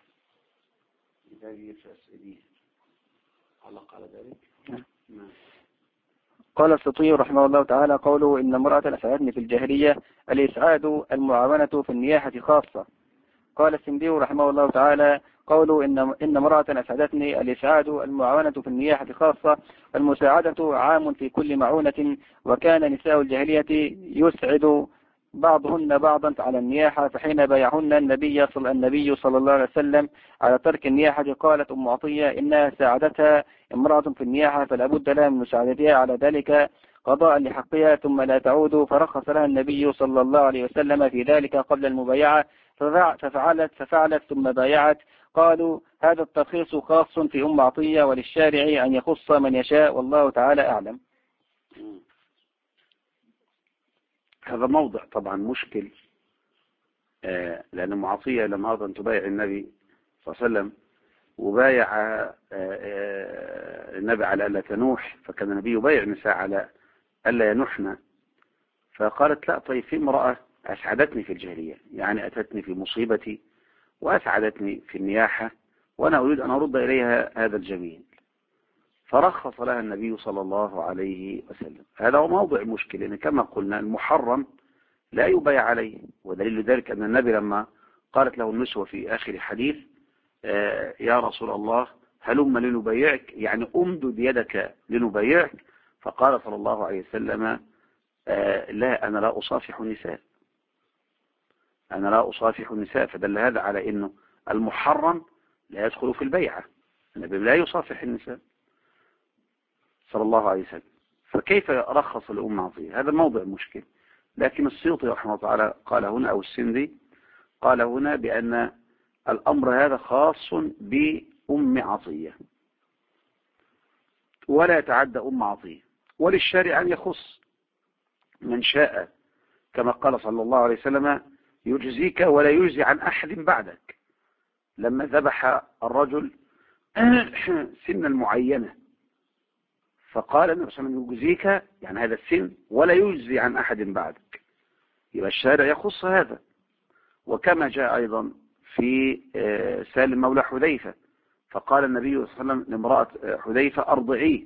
لذلك فأسئليه علق على ذلك. نعم. قال السطي رحمه الله تعالى: قوله إن امرأة أسعدتني في الجاهلية، الإسعاد المعاونة في النياحة خاصة. قال السندي رحمه الله تعالى: قوله إن امرأة أسعدتني، الإسعاد المعاونة في النياحة خاصة، المساعدة عام في كل معونة. وكان نساء الجاهلية يسعد بعضهن بعضا على النياحة، فحين بايعهن النبي صلى الله عليه وسلم على ترك النياحة قالت أم عطية: إنها ساعدتها امرأة في النياحة فلا بد لها من مساعدتها على ذلك قضاء لحقها ثم لا تعود، فرخص لها النبي صلى الله عليه وسلم في ذلك قبل المبايعة، ففعلت ثم بايعت. قالوا هذا الترخيص خاص في أم عطية وللشارع أن يخص من يشاء والله تعالى أعلم. هذا موضع طبعا مشكل، لأن أم عطية لما أراد أن تبايع النبي صلى الله عليه وسلم وبايع النبي على ألا تنوح، فكان النبي يبايع النساء على ألا ينوحن، فقالت لا طيب في امرأة أسعدتني في الجاهلية، يعني أتتني في مصيبتي وأسعدتني في النياحة وأنا أريد أن أرد إليها هذا الجميل، فرخص لها النبي صلى الله عليه وسلم. هذا هو موضع مشكل، لأن كما قلنا المحرم لا يبايع عليه، ودليل ذلك أن النبي لما قالت له النسوة في آخر حديث يا رسول الله هلم لنبايعك، يعني أمدد يدك لنبايعك، فقال صلى الله عليه وسلم لا أنا لا أصافح النساء، أنا لا أصافح النساء. فدل هذا على أنه المحرم لا يدخل في البيعة، النبي لا يصافح النساء صلى الله عليه وسلم، فكيف رخص لأم عطية؟ هذا موضع مشكل. لكن السيوطي رحمه الله تعالى قال هنا، أو السندي قال هنا بأن الأمر هذا خاص بأم عطية ولا يتعدى أم عطية، وللشارع أن يخص من شاء، كما قال صلى الله عليه وسلم يجزيك ولا يجزي عن أحد بعدك، لما ذبح الرجل سنا معينة فقال النبي صلى الله عليه وسلم يجزيك يعني هذا السن ولا يجزي عن أحد بعدك، يبقى الشارع يخص هذا. وكما جاء أيضا في سالم مولى حذيفة، فقال النبي صلى الله عليه وسلم لامرأة حذيفة أرضعيه،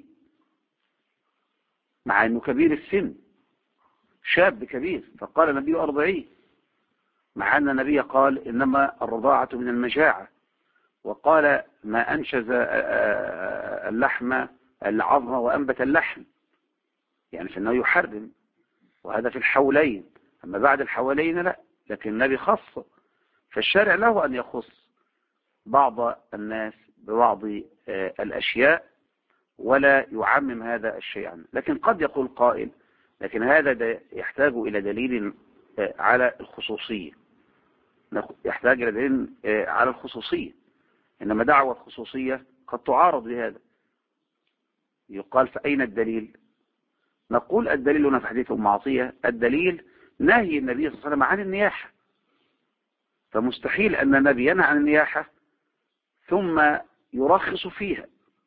مع أنه كبير السن شاب كبير، فقال النبي أرضعيه، مع أن النبي قال إنما الرضاعة من المجاعة، وقال ما أنشز اللحم العظم وأنبت اللحم، يعني فإنه يحرم، وهذا في الحولين، أما بعد الحولين لا، لكن النبي خص، فالشارع له أن يخص بعض الناس ببعض الأشياء ولا يعمم هذا الشيء عنه. لكن قد يقول قائل لكن هذا يحتاج إلى دليل على الخصوصية، يحتاج إلى دليل على الخصوصية، إنما دعوة خصوصية قد تعارض بهذا. يقال فأين الدليل؟ نقول الدليل هنا في حديث أم عطية، الدليل نهي النبي صلى الله عليه وسلم عن النياحة، فمستحيل أن النبي ينهى عن النياحة ثم يرخص فيها،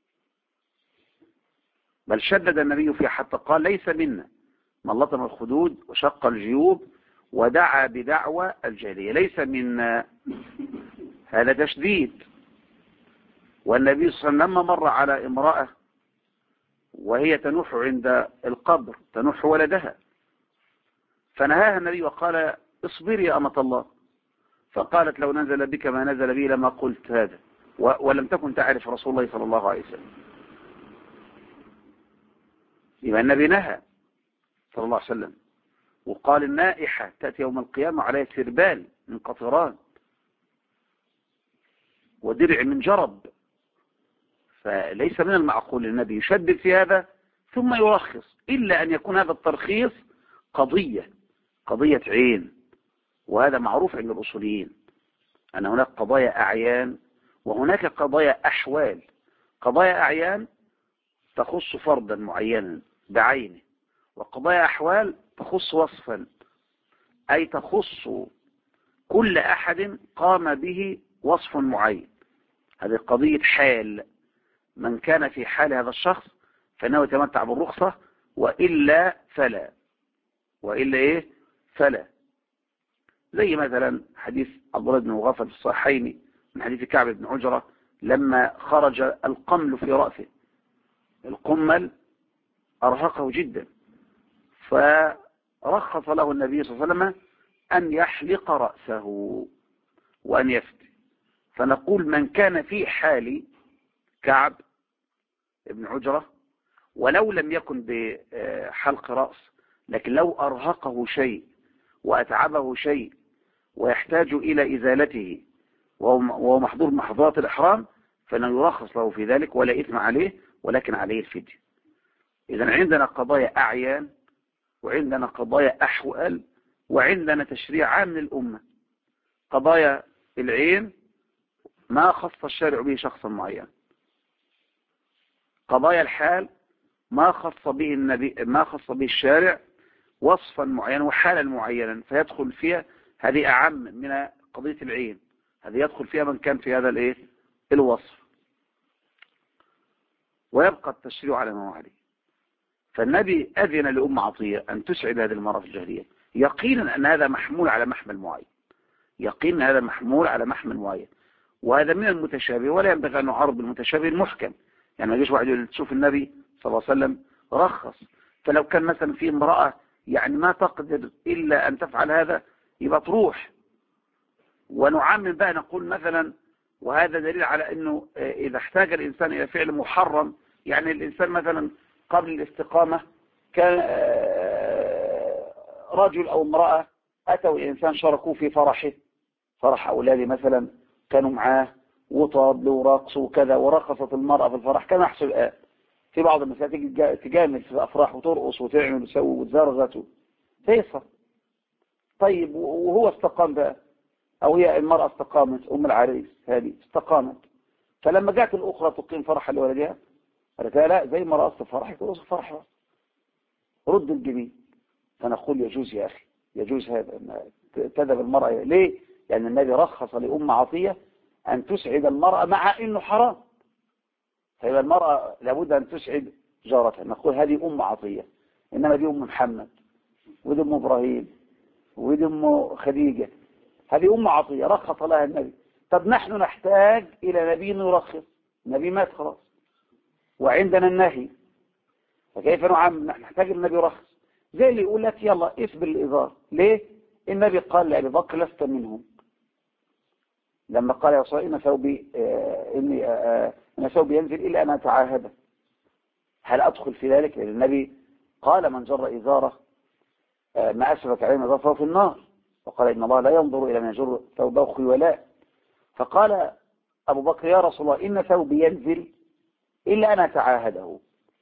بل شدد النبي فيها حتى قال ليس منا من لطم الخدود وشق الجيوب ودعا بدعوى الجاهلية، ليس منا، هذا تشديد. والنبي صلى الله عليه وسلم لما مر على امرأة وهي تنوح عند القبر، تنوح ولدها، فنهاها النبي وقال اصبري يا أمة الله، فقالت لو نزل بك ما نزل بي لما قلت هذا، ولم تكن تعرف رسول الله صلى الله عليه وسلم. يبقى النبي نهى صلى الله عليه وسلم، وقال النائحة تأتي يوم القيامة عليها سربال من قطران ودرع من جرب، فليس من المعقول النبي يشدد في هذا ثم يرخص، إلا أن يكون هذا الترخيص قضية عين، وهذا معروف عند الأصوليين أن هناك قضايا أعيان وهناك قضايا أحوال. قضايا أعيان تخص فردا معينا بعينه، وقضايا أحوال تخص وصفا، أي تخص كل أحد قام به وصف معين. هذه قضية حال، من كان في حال هذا الشخص فإنه يتمتع بالرخصة، وإلا فلا، وإلا إيه فلا. زي مثلا حديث عبد الله بن مغفل في الصحيحين من حديث كعب بن عجرة لما خرج القمل في رأسه، القمل أرهقه جدا، فرخص له النبي صلى الله عليه وسلم أن يحلق رأسه وأن يفتي. فنقول من كان في حال كعب ابن عجرة ولو لم يكن بحلق رأس، لكن لو أرهقه شيء وأتعبه شيء ويحتاج إلى إزالته وهو محظور محظورات الإحرام، فإنه يرخص له في ذلك ولا إثم عليه، ولكن عليه الفدية. إذن عندنا قضايا أعيان وعندنا قضايا أحوال وعندنا تشريع عام للأمة. قضايا العين ما خص الشارع به شخصا معين. قضايا الحال ما خص به النبي، ما خص به الشارع وصفا معينا وحالا معينا فيدخل فيها، هذه أعم من قضية العين، هذه يدخل فيها من كان في هذا الايه الوصف، ويبقى التشريع على ما هو عليه. فالنبي أذن لأم عطية أن تسعد هذه المرأة في الجاهلية يقينا أن هذا محمول على محمل معين، يقينا هذا محمول على محمل معين، وهذا من المتشابه، ولا ينبغي أن نعرض بالمتشابه المحكم. يعني ما يجيش واحد يقول تشوف النبي صلى الله عليه وسلم رخص، فلو كان مثلا في امرأة يعني ما تقدر إلا أن تفعل هذا يبقى تروح، ونعمم بقى نقول مثلا، وهذا دليل على أنه إذا احتاج الإنسان إلى فعل محرم، يعني الإنسان مثلا قبل الاستقامة كان رجل أو امرأة أتوا الإنسان شاركوه في فرحه، فرح أولادي مثلا كانوا معاه وطبل ورقص وكذا، ورقصت المرأة في الفرح كما يحصل الآن في بعض المساجد، تجامل في الأفراح وترقص وتعمل وتسوي وتزرغت تيصل. طيب وهو استقام بقى، أو هي المرأة استقامت، أم العريس هذه استقامت، فلما جاءت الأخرى تقيم فرحة لولدها قالت لا زي ما رقصت فرحك ترقص فرحها، رد الجميل. فنقول يجوز يا أخي، يجوز هذا أن تذهب المرأة. ليه؟ لأن النبي رخص لأم عطية أن تسعد المرأة مع إنه حرام، فإذا المرأة لابد أن تسعد جارتها. نقول هذه أم عطية، إنما دي أم محمد ودي أم إبراهيم ودي أم خديجة، هذه أم عطية رخص لها النبي. طب نحن نحتاج إلى نبي يرخص، النبي مات خلاص وعندنا النهي، فكيف نعمم؟ نحن نحتاج النبي يرخص. زي اللي يقول لك يلا اسبل الإزار، ليه؟ النبي قال لأبي بكر لست منهم، لما قال يا رسول الله إن ثوبي ينزل إلا أن أتعاهده، هل أدخل في ذلك؟ لأن النبي قال من جر إزاره ما أسفك عليه إزاره فهو في النار، وقال إن الله لا ينظر إلى من يجر ثوبه خيلاء. فقال أبو بكر يا رسول الله إن ثوبي ينزل إلا أن أتعاهده،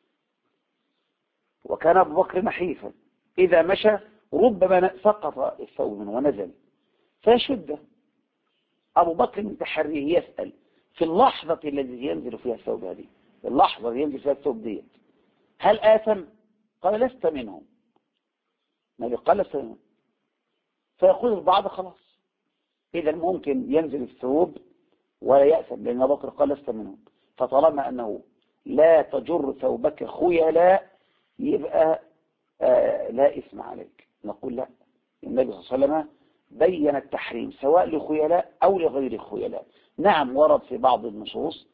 وكان أبو بكر نحيفا إذا مشى ربما سقط الثوب منه ونزل فيشده. أبو بكر من تحريه يسأل في اللحظة التي ينزل فيها الثوب هذه، اللحظة اللي ينزل فيها الثوب دي هل آثم؟ قال لست منهم، النبي قال لست منهم. فيقول البعض خلاص إذا ممكن ينزل الثوب ولا يأثم، لأن أبو بكر قال لست منهم، فطالما أنه لا تجر ثوبك خيلاء يبقى لا إثم عليك. نقول لا، النبي صلى الله عليه وسلم بين التحريم سواء لخيلاء أو لغير خيلاء. نعم ورد في بعض النصوص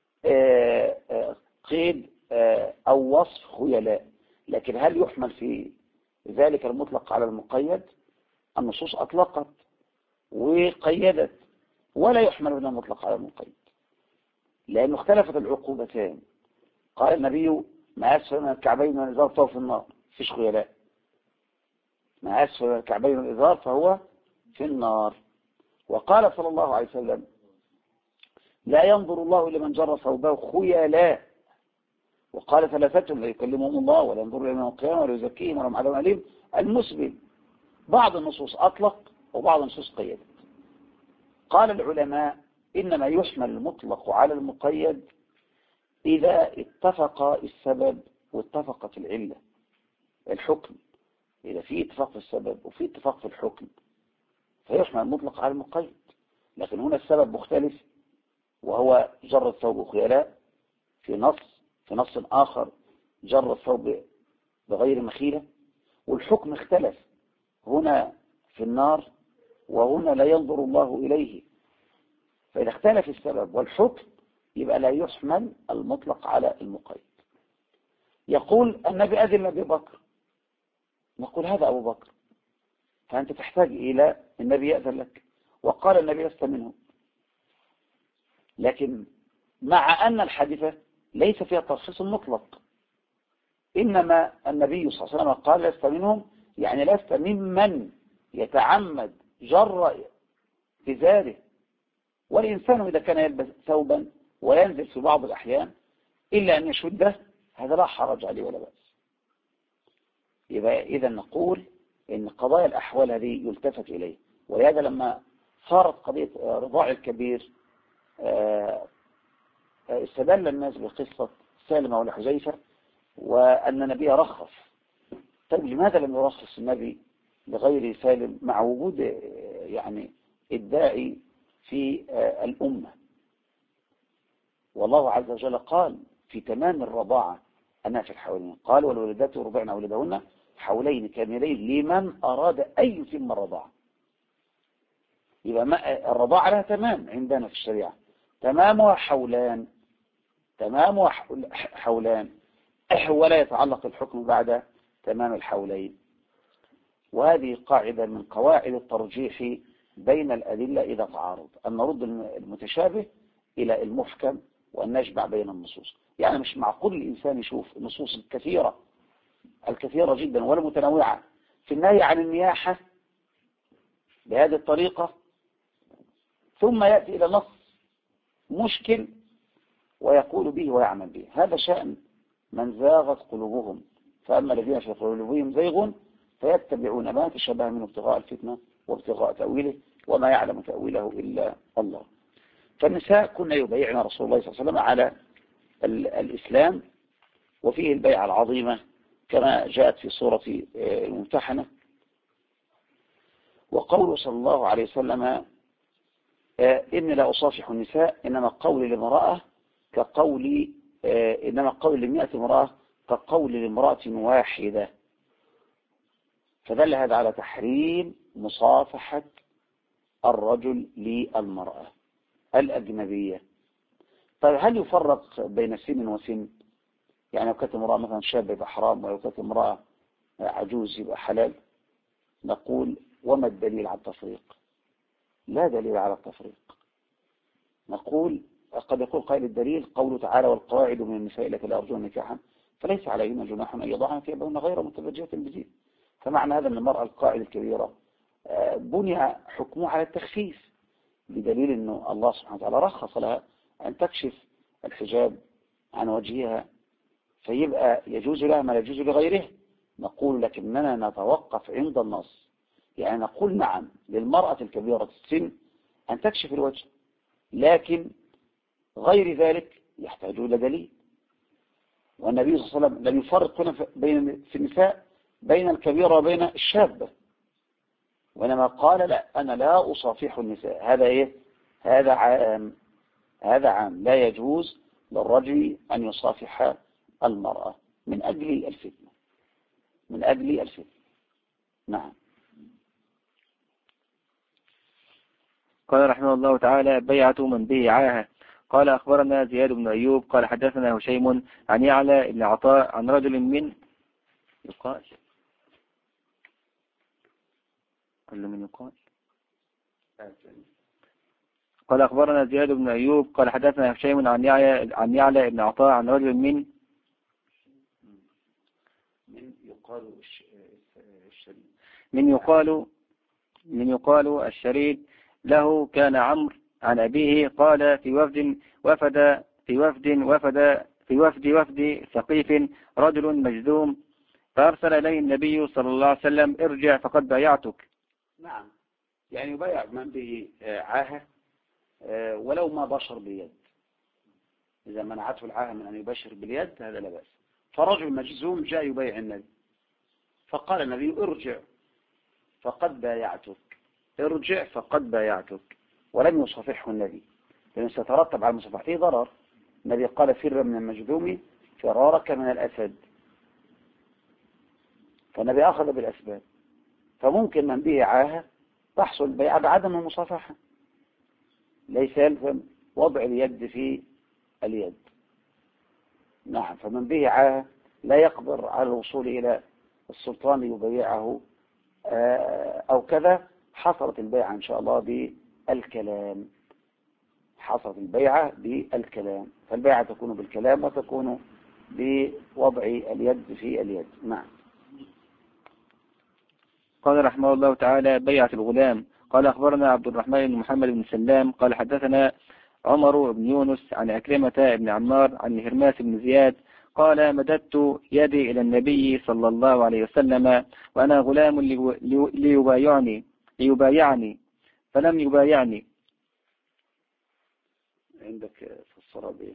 قيد أو وصف خيلاء، لكن هل يحمل في ذلك المطلق على المقيد؟ النصوص أطلقت وقيدت، ولا يحمل من المطلق على المقيد، لأنه اختلفت العقوبتان. قال النبي ما أسفل من الكعبين من الإزار فهو في النار، فيش خيلاء، ما أسفل من الكعبين من الإزار فهو في النار. وقال صلى الله عليه وسلم لا ينظر الله لمن جر ثوبه خيلاء، وقال ثلاثة لا يكلمهم الله ولا ينظر إلى يوم القيامة ولا يزكيهم ولهم عذاب أليم المسبل. بعض النصوص أطلق وبعض النصوص قيدت. قال العلماء إنما يحمل المطلق على المقيد إذا اتفق السبب واتفقت العلة، الحكم إذا في اتفاق في السبب وفي اتفاق في الحكم فيحمل المطلق على المقيد. لكن هنا السبب مختلف وهو جر الثوب خيلاء، في نص آخر جر الثوب بغير مخيلة، والحكم اختلف، هنا في النار وهنا لا ينظر الله إليه. فإذا اختلف السبب والحكم يبقى لا يحمل المطلق على المقيد. يقول النبي أذن أبي بكر، نقول هذا أبو بكر، فأنت تحتاج إلى النبي يأذن لك، وقال النبي لست منهم. لكن مع أن الحادثة ليس فيها ترخيص مطلق، إنما النبي صلى الله عليه وسلم قال لست منهم، يعني لست ممن يتعمد جر إزاره. والإنسان إذا كان يلبس ثوبا وينزل في بعض الأحيان إلا أن يشده هذا لا حرج عليه ولا بأس. يبقى إذا نقول إن قضايا الأحوال هذه يلتفت إليه. ولهذا لما صارت قضية رضاع الكبير استدل الناس بقصة سالم مولى حذيفة وأن النبي رخص. طيب لماذا لم يرخص النبي لغير سالم مع وجود يعني الداعي في الأمة؟ والله عز وجل قال في تمام الرضاعة أنها في الحولين، قال والولدات يرضعن أولادهن حولين كاملين لمن أراد أن يتم الرضاعة. يبقى الرضاعة لها تمام عندنا في الشريعة، تمامها حولان، تمامها حولان، ولا يتعلق الحكم بعد تمام الحولين. وهذه قاعدة من قواعد الترجيح بين الأدلة إذا تعارض، أن نرد المتشابه إلى المحكم وأن نجمع بين النصوص. يعني مش معقول الإنسان يشوف النصوص الكثيرة جدا والمتنوعة في النهي عن النياحة بهذه الطريقة ثم يأتي إلى نص مشكل ويقول به ويعمل به. هذا شأن من زاغت قلوبهم، فأما الذين في قلوبهم زيغ فيتبعون ما تشابه منه ابتغاء الفتنة وابتغاء تأويله وما يعلم تأويله إلا الله. فالنساء كنا يبايعنا رسول الله صلى الله عليه وسلم على الإسلام، وفيه البيعة العظيمة كما جاءت في سورة الممتحنة. وقوله صلى الله عليه وسلم إني لا أصافح النساء، إنما قولي لامرأة كقولي إنما قولي ل100 امرأة كقولي لامرأة واحدة. فدل هذا على تحريم مصافحة الرجل للمرأة الأجنبية. طيب هل يفرق بين سن وسن؟ يعني لو كانت امرأة مثلا شابة يبقى حرام، ولو كانت امرأة عجوز يبقى حلال؟ نقول وما الدليل على التفريق؟ لا دليل على التفريق. نقول قد يقول قائل الدليل قوله تعالى والقواعد من النساء التي لا يرجون نكاحا فليس عليهن جناح أن يضعن ثيابهن غير متبرجات بزينة. فمعنى هذا أن المرأة القائلة الكبيرة بني حكمه على التخفيف، بدليل أنه الله سبحانه وتعالى رخص لها أن تكشف الحجاب عن وجهها، فيبقى يجوز لها ما يجوز لغيره. نقول لكننا نتوقف عند النص، يعني نقول نعم للمرأة الكبيرة السن أن تكشف الوجه، لكن غير ذلك يحتاج إلى دليل. والنبي صلى الله عليه وسلم لم يفرق هنا في النساء بين الكبيرة وبين الشابة، وإنما قال لا أنا لا أصافح النساء. هذا إيه؟ هذا عام لا يجوز للرجل أن يصافح المرأة من أجل الفتنة، من أجل الفتنة. نعم. قال رحمه الله تعالى بيعة من به عاهة. قال أخبرنا زياد بن أيوب قال حدثنا هشيم عن يعلى بن عطاء عن رجل من يقال كل من يقال قال أخبرنا زياد بن أيوب قال حدثنا هشيم عن يعلى بن عطاء عن رجل من يقال الشريد له كان عمرو عن أبيه قال في وفد ثقيف رجل مجذوم فأرسل إليه النبي صلى الله عليه وسلم ارجع فقد بايعتك. نعم، يعني يبايع من به عاهة ولو ما بشر باليد، إذا منعته العاهة من أن يبشر باليد هذا لا بأس. فرجل مجزوم جاء يبايع النبي فقال النبي ارجع فقد بايعتك، ارجع فقد بايعتك، ولم يصافحه النبي لأنه سيترتب على المصافحة ضرر. النبي قال فر من المجذوم فرارك من الأسد، فالنبي أخذ بالأسباب. فممكن من به عاهة تحصل بيعة بعدم المصافحة، ليس يلزم وضع اليد في اليد. نعم، فمن به عاهة لا يقدر على الوصول إلى السلطان يبيعه أو كذا، حصلت البيعة إن شاء الله بالكلام، حصلت البيعة بالكلام. فالبيعة تكون بالكلام وتكون بوضع اليد في اليد. نعم. قال رحمه الله تعالى بيعة الغلام. قال أخبرنا عبد الرحمن بن محمد بن سلام قال حدثنا عمر بن يونس عن أكرمة بن عمار عن هرماس بن زياد قال مددت يدي إلى النبي صلى الله عليه وسلم وأنا غلام ليبايعني فلم يبايعني عندك فسرها بإيه؟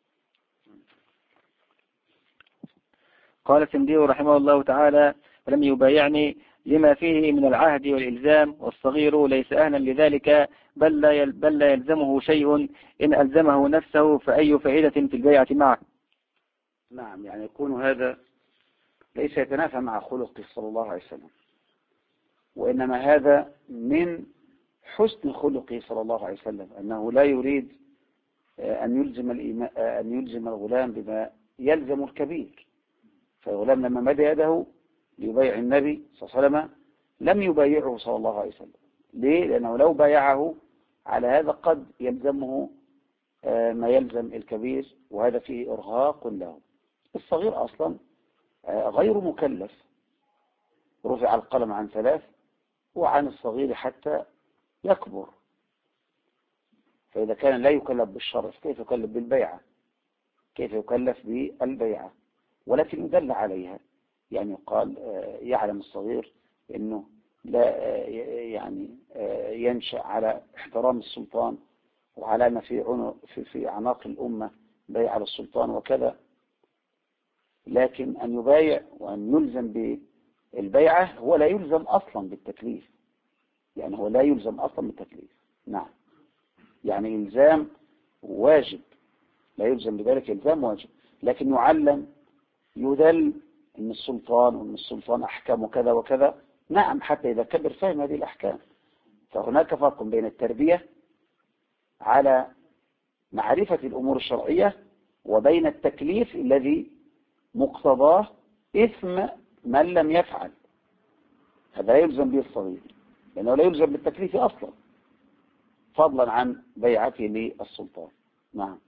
قال السندي رحمه الله تعالى: فلم يبايعني لما فيه من العهد والإلزام، والصغير ليس أهلا لذلك، بل لا يلزمه شيء، إن ألزمه نفسه فأي فائدة في البيعة معه. نعم، يعني يكون هذا ليس يتنافى مع خلقه صلى الله عليه وسلم، وإنما هذا من حسن خلقه صلى الله عليه وسلم، أنه لا يريد أن يلزم الغلام بما يلزم الكبير. فالغلام لما مد يده ليبايع النبي صلى الله عليه وسلم لم يبايعه صلى الله عليه وسلم. ليه؟ لأنه لو بايعه على هذا قد يلزمه ما يلزم الكبير، وهذا فيه إرهاق له. الصغير أصلا غير مكلف، رفع القلم عن 3 وعن الصغير حتى يكبر، فإذا كان لا يكلف بالشرع كيف يكلف بالبيعة؟ كيف يكلف بالبيعة؟ ولكن يدل عليها، يعني يقال يعلم الصغير أنه لا يعني ينشأ على احترام السلطان، وعلى ما في أعناق الأمة بيع للسلطان وكذا، لكن أن يبايع وأن يلزم بالبيعة هو لا يلزم أصلا بالتكليف، يعني هو لا يلزم أصلا بالتكليف. نعم، يعني إلزام واجب، لا يلزم بذلك إلزام واجب، لكن يعلم يدل أن السلطان وأن السلطان أحكام كذا وكذا. نعم، حتى إذا كبر فهم هذه الأحكام. فهناك فرق بين التربية على معرفة الأمور الشرعية وبين التكليف الذي مقتضاه إثم من لم يفعل. هذا لا يلزم به الصغير، لأنه لا يلزم بالتكليف أصلا، فضلا عن بيعته للسلطان. نعم.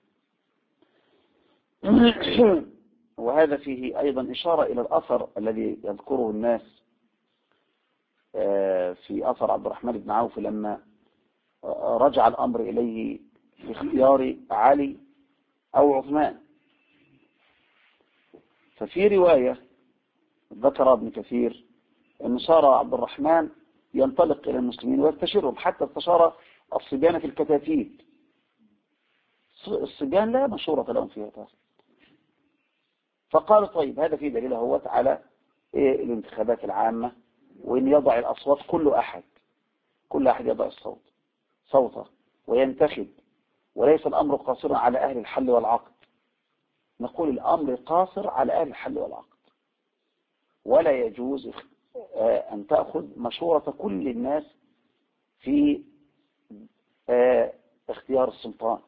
وهذا فيه أيضا إشارة إلى الأثر الذي يذكره الناس في أثر عبد الرحمن بن عوف لما رجع الأمر إليه في اختيار علي أو عثمان. ففي رواية ذكر ابن كثير أن صار عبد الرحمن ينطلق إلى المسلمين ويستشيرهم، حتى استشار الصبيان في الكتاتيب. الصبيان لا مشورة لهم فيها تاس. فقالوا طيب هذا في دليل هو على الانتخابات العامة، وإن يضع الأصوات كل أحد يضع صوته وينتخب، وليس الأمر قاصرا على أهل الحل والعقد. نقول الأمر قاصر على أهل الحل والعقد، ولا يجوز أن تأخذ مشورة كل الناس في اختيار السلطان.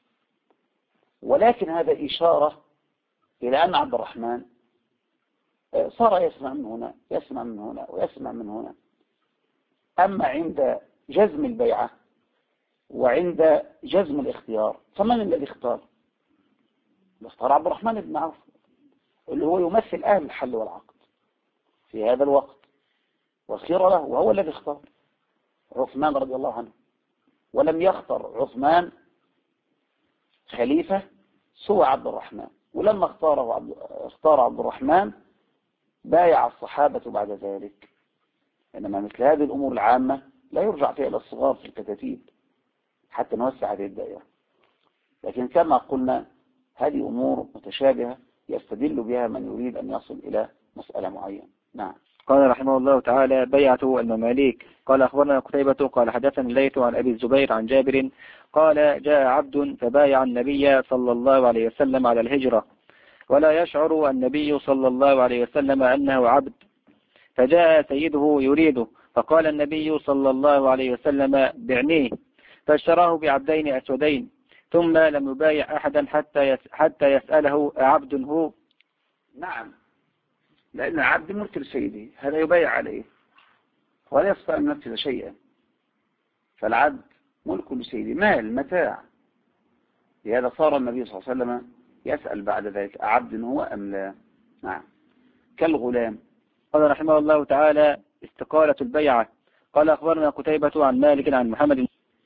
ولكن هذا إشارة إلى أن عبد الرحمن صار يسمع من هنا يسمع من هنا ويسمع من هنا. أما عند جزم البيعة وعند جزم الاختيار فمن الذي اختار؟ اختار عبد الرحمن بن عوف، اللي هو يمثل أهل الحل والعقد في هذا الوقت، وخير له، وهو الذي اختار عثمان رضي الله عنه. ولم يختار عثمان خليفة سوى عبد الرحمن، ولما اختار عبد الرحمن بايع الصحابة بعد ذلك. إنما مثل هذه الأمور العامة لا يرجع فيها إلى الصغار في الكتاتيب حتى نوسع هذه الدائرة. لكن كما قلنا هذه أمور متشابهة يستدل بها من يريد أن يصل إلى مسألة معينة. نعم. قال رحمه الله تعالى: بيعة المماليك. قال أخبرنا قتيبة قال حدثنا الليث عن أبي الزبير عن جابر قال: جاء عبد فبايع النبي صلى الله عليه وسلم على الهجرة، ولا يشعر النبي صلى الله عليه وسلم أنه عبد، فجاء سيده يريده، فقال النبي صلى الله عليه وسلم: بعنيه، فاشتراه بعبدين أسودين، ثم لم يبايع أحدا حتى يسأله: أعبد هو؟ نعم، لأن العبد ملك لسيده، هذا يبايع عليه ولا يستطيع أن ينفذ شيئا. فالعبد ملك لسيده، مال، متاع. لهذا صار النبي صلى الله عليه وسلم يسأل بعد ذلك: أعبد هو أم لا؟ نعم. كالغلام. قال رحمه الله تعالى: استقالة البيعة. قال أخبرنا قتيبة عن مالك عن محمد.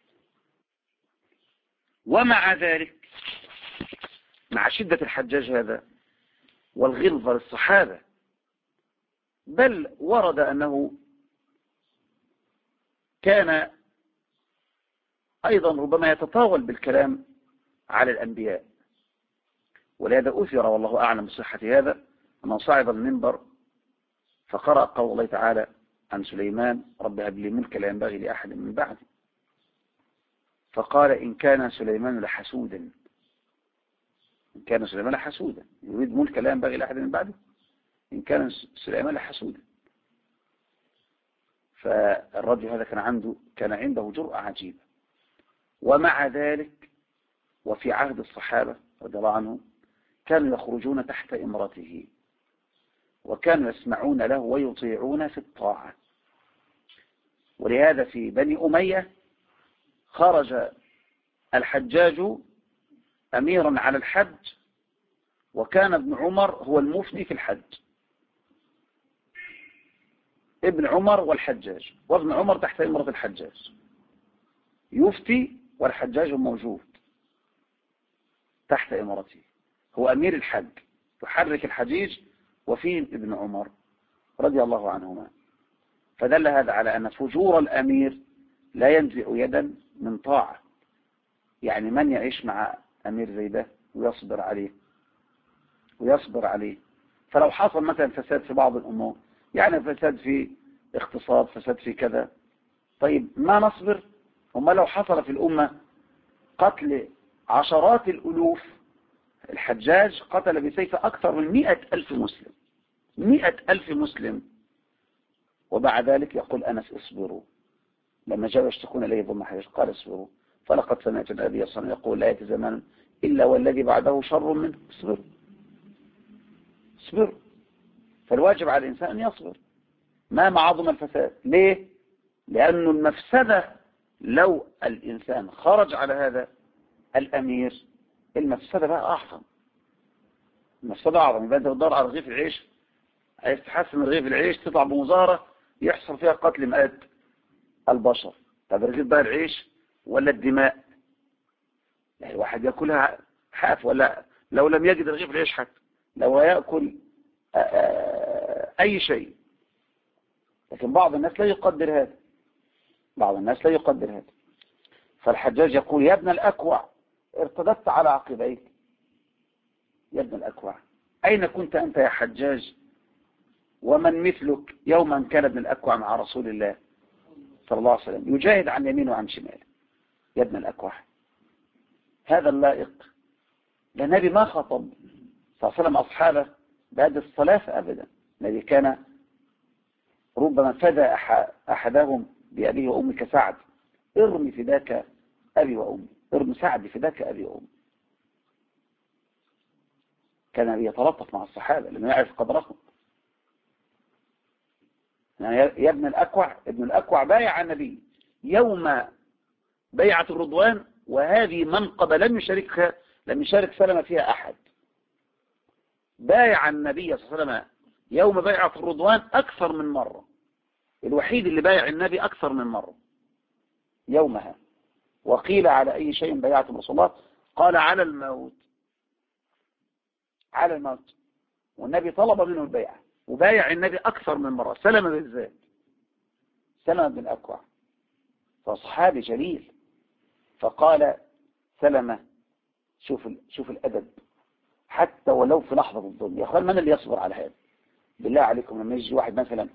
ومع ذلك، مع شدة الحجاج هذا والغلظة للصحابة، بل ورد أنه كان أيضا ربما يتطاول بالكلام على الأنبياء. ولهذا أثر والله أعلم بصحة هذا أنه صعد المنبر فقرأ قول الله تعالى عن سليمان: رب هب لي ملك لا ينبغي لأحد من بعدي. فقال: إن كان سليمان لحسودا، إن كان سليمان لحسودا، يريد ملك لا ينبغي لأحد من بعده، إن كان سليمان لحسودا. فالرجل هذا كان عنده جرأة عجيبة. ومع ذلك وفي عهد الصحابة رضي الله عنهم كانوا يخرجون تحت إمرته، وكانوا يسمعون له ويطيعون في الطاعة. ولهذا في بني أمية خرج الحجاج أميرا على الحج، وكان ابن عمر هو المفتي في الحج. ابن عمر والحجاج، وابن عمر تحت إمرة الحجاج يفتي، والحجاج موجود تحت إمرته، هو أمير الحج يحرك الحجيج، وفيه ابن عمر رضي الله عنهما. فدل هذا على أن فجور الأمير لا ينزع يدا من طاعة. يعني من يعيش مع أمير زي ده ويصبر عليه فلو حصل مثلا فساد في بعض الأمور، يعني فساد في اقتصاد، فساد في كذا، طيب ما نصبر؟ وما لو حصل في الأمة قتل عشرات الألوف، الحجاج قتل بسيفه أكثر من 100,000 مسلم، 100,000 مسلم، وبعد ذلك يقول أنس: اصبروا. لما جاءوا يشتكون إليه ضم حجاج قال: اصبروا، فلقد سمعت النبي صلى الله عليه وسلم يقول: لا يأتي زمان إلا والذي بعده شر منه. اصبروا. فالواجب على الإنسان أن يصبر مهما عظم الفساد. ليه؟ لأن المفسدة لو الإنسان خرج على هذا الأمير، المفسدة بقى أعظم، المفسدة أعظم. يبقى أنت بتدور على رغيف العيش، عايز تحسن رغيف العيش، تطلع بمظاهرة يحصل فيها قتل مئات البشر. طب رغيف بقى العيش ولا الدماء؟ يعني واحد يأكلها حاف، ولا لو لم يجد رغيف العيش حتى لو يأكل أي شيء. لكن بعض الناس لا يقدر هذا، فالحجاج يقول: يا ابن الأكوع، ارتدت على عقبيك. يا ابن الأكوع، أين كنت أنت يا حجاج ومن مثلك يوما كان ابن الأكوع مع رسول الله صلى الله عليه وسلم يجاهد عن يمينه وعن شماله؟ يا ابن الأكوع، هذا اللائق. النبي ما خطب صلى الله عليه وسلم أصحابه بهذه الصلافة أبدا. الذي كان ربما فدى أحدهم بأبيه وأمي كسعد: ارمي فداك أبي وأمي، ارمي سعد فداك أبي وأمي. كان يتلطف مع الصحابة لما يعرف قدرهم. يعني يا ابن الأكوع، ابن الأكوع بايع النبي يوم بيعة الرضوان، وهذه منقبة لم يشارك سلمة فيها أحد. بايع النبي صلى الله عليه وسلم يوم بيعة الرضوان أكثر من مرة، الوحيد اللي بايع النبي أكثر من مرة يومها. وقيل: على أي شيء بيعتم رسول الله؟ قال: على الموت. والنبي طلب منه البيعة، وبايع النبي أكثر من مرة. سلمة بالذات، سلمة بن الأكوع فصحابي جليل. فقال سلمة: شوف الأدب، حتى ولو في لحظة الظلم. يا أخوان، من اللي يصبر على هذا؟ بالله عليكم، لما يجي واحد مثلا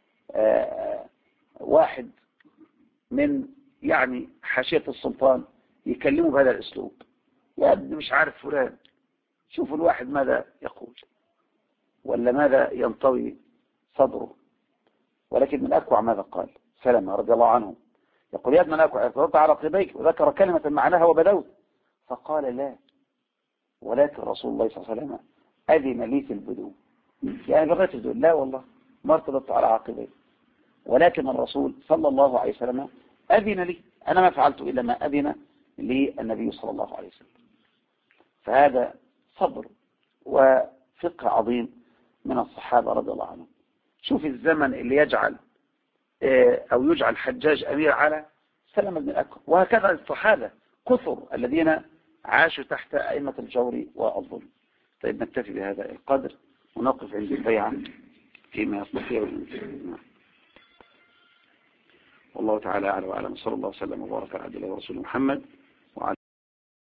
واحد من يعني حاشية السلطان يكلمه بهذا الأسلوب: يا ابني مش عارف فلان، شوفوا الواحد ماذا يقول ولا ماذا ينطوي صدره. ولكن من الأكوع ماذا قال سلمة رضي الله عنه؟ يقول: يا ابن الأكوع، ارتدت على عقبيك، وذكر كلمة معناها وبدوت. فقال: لا، ولكن رسول الله صلى الله عليه وسلم أذن لي في البدو. يعني بغيت البدو، لا والله ما ارتدت على عقبيك، ولكن الرسول صلى الله عليه وسلم أذن لي، أنا ما فعلت إلا ما أذن لي النبي صلى الله عليه وسلم. فهذا صبر وفقه عظيم من الصحابة رضي الله عنهم. شوف الزمن اللي يجعل حجاج أمير على سلمة بن الأكوع. وهكذا الصحابة كثر الذين عاشوا تحت أئمة الجور والظلم. طيب، نكتفي بهذا القدر ونقف عند البيعة فيما يستطيع الإنسان. والله تعالى أعلم وأعلم. صلى الله وسلم وبارك على عبده ورسوله محمد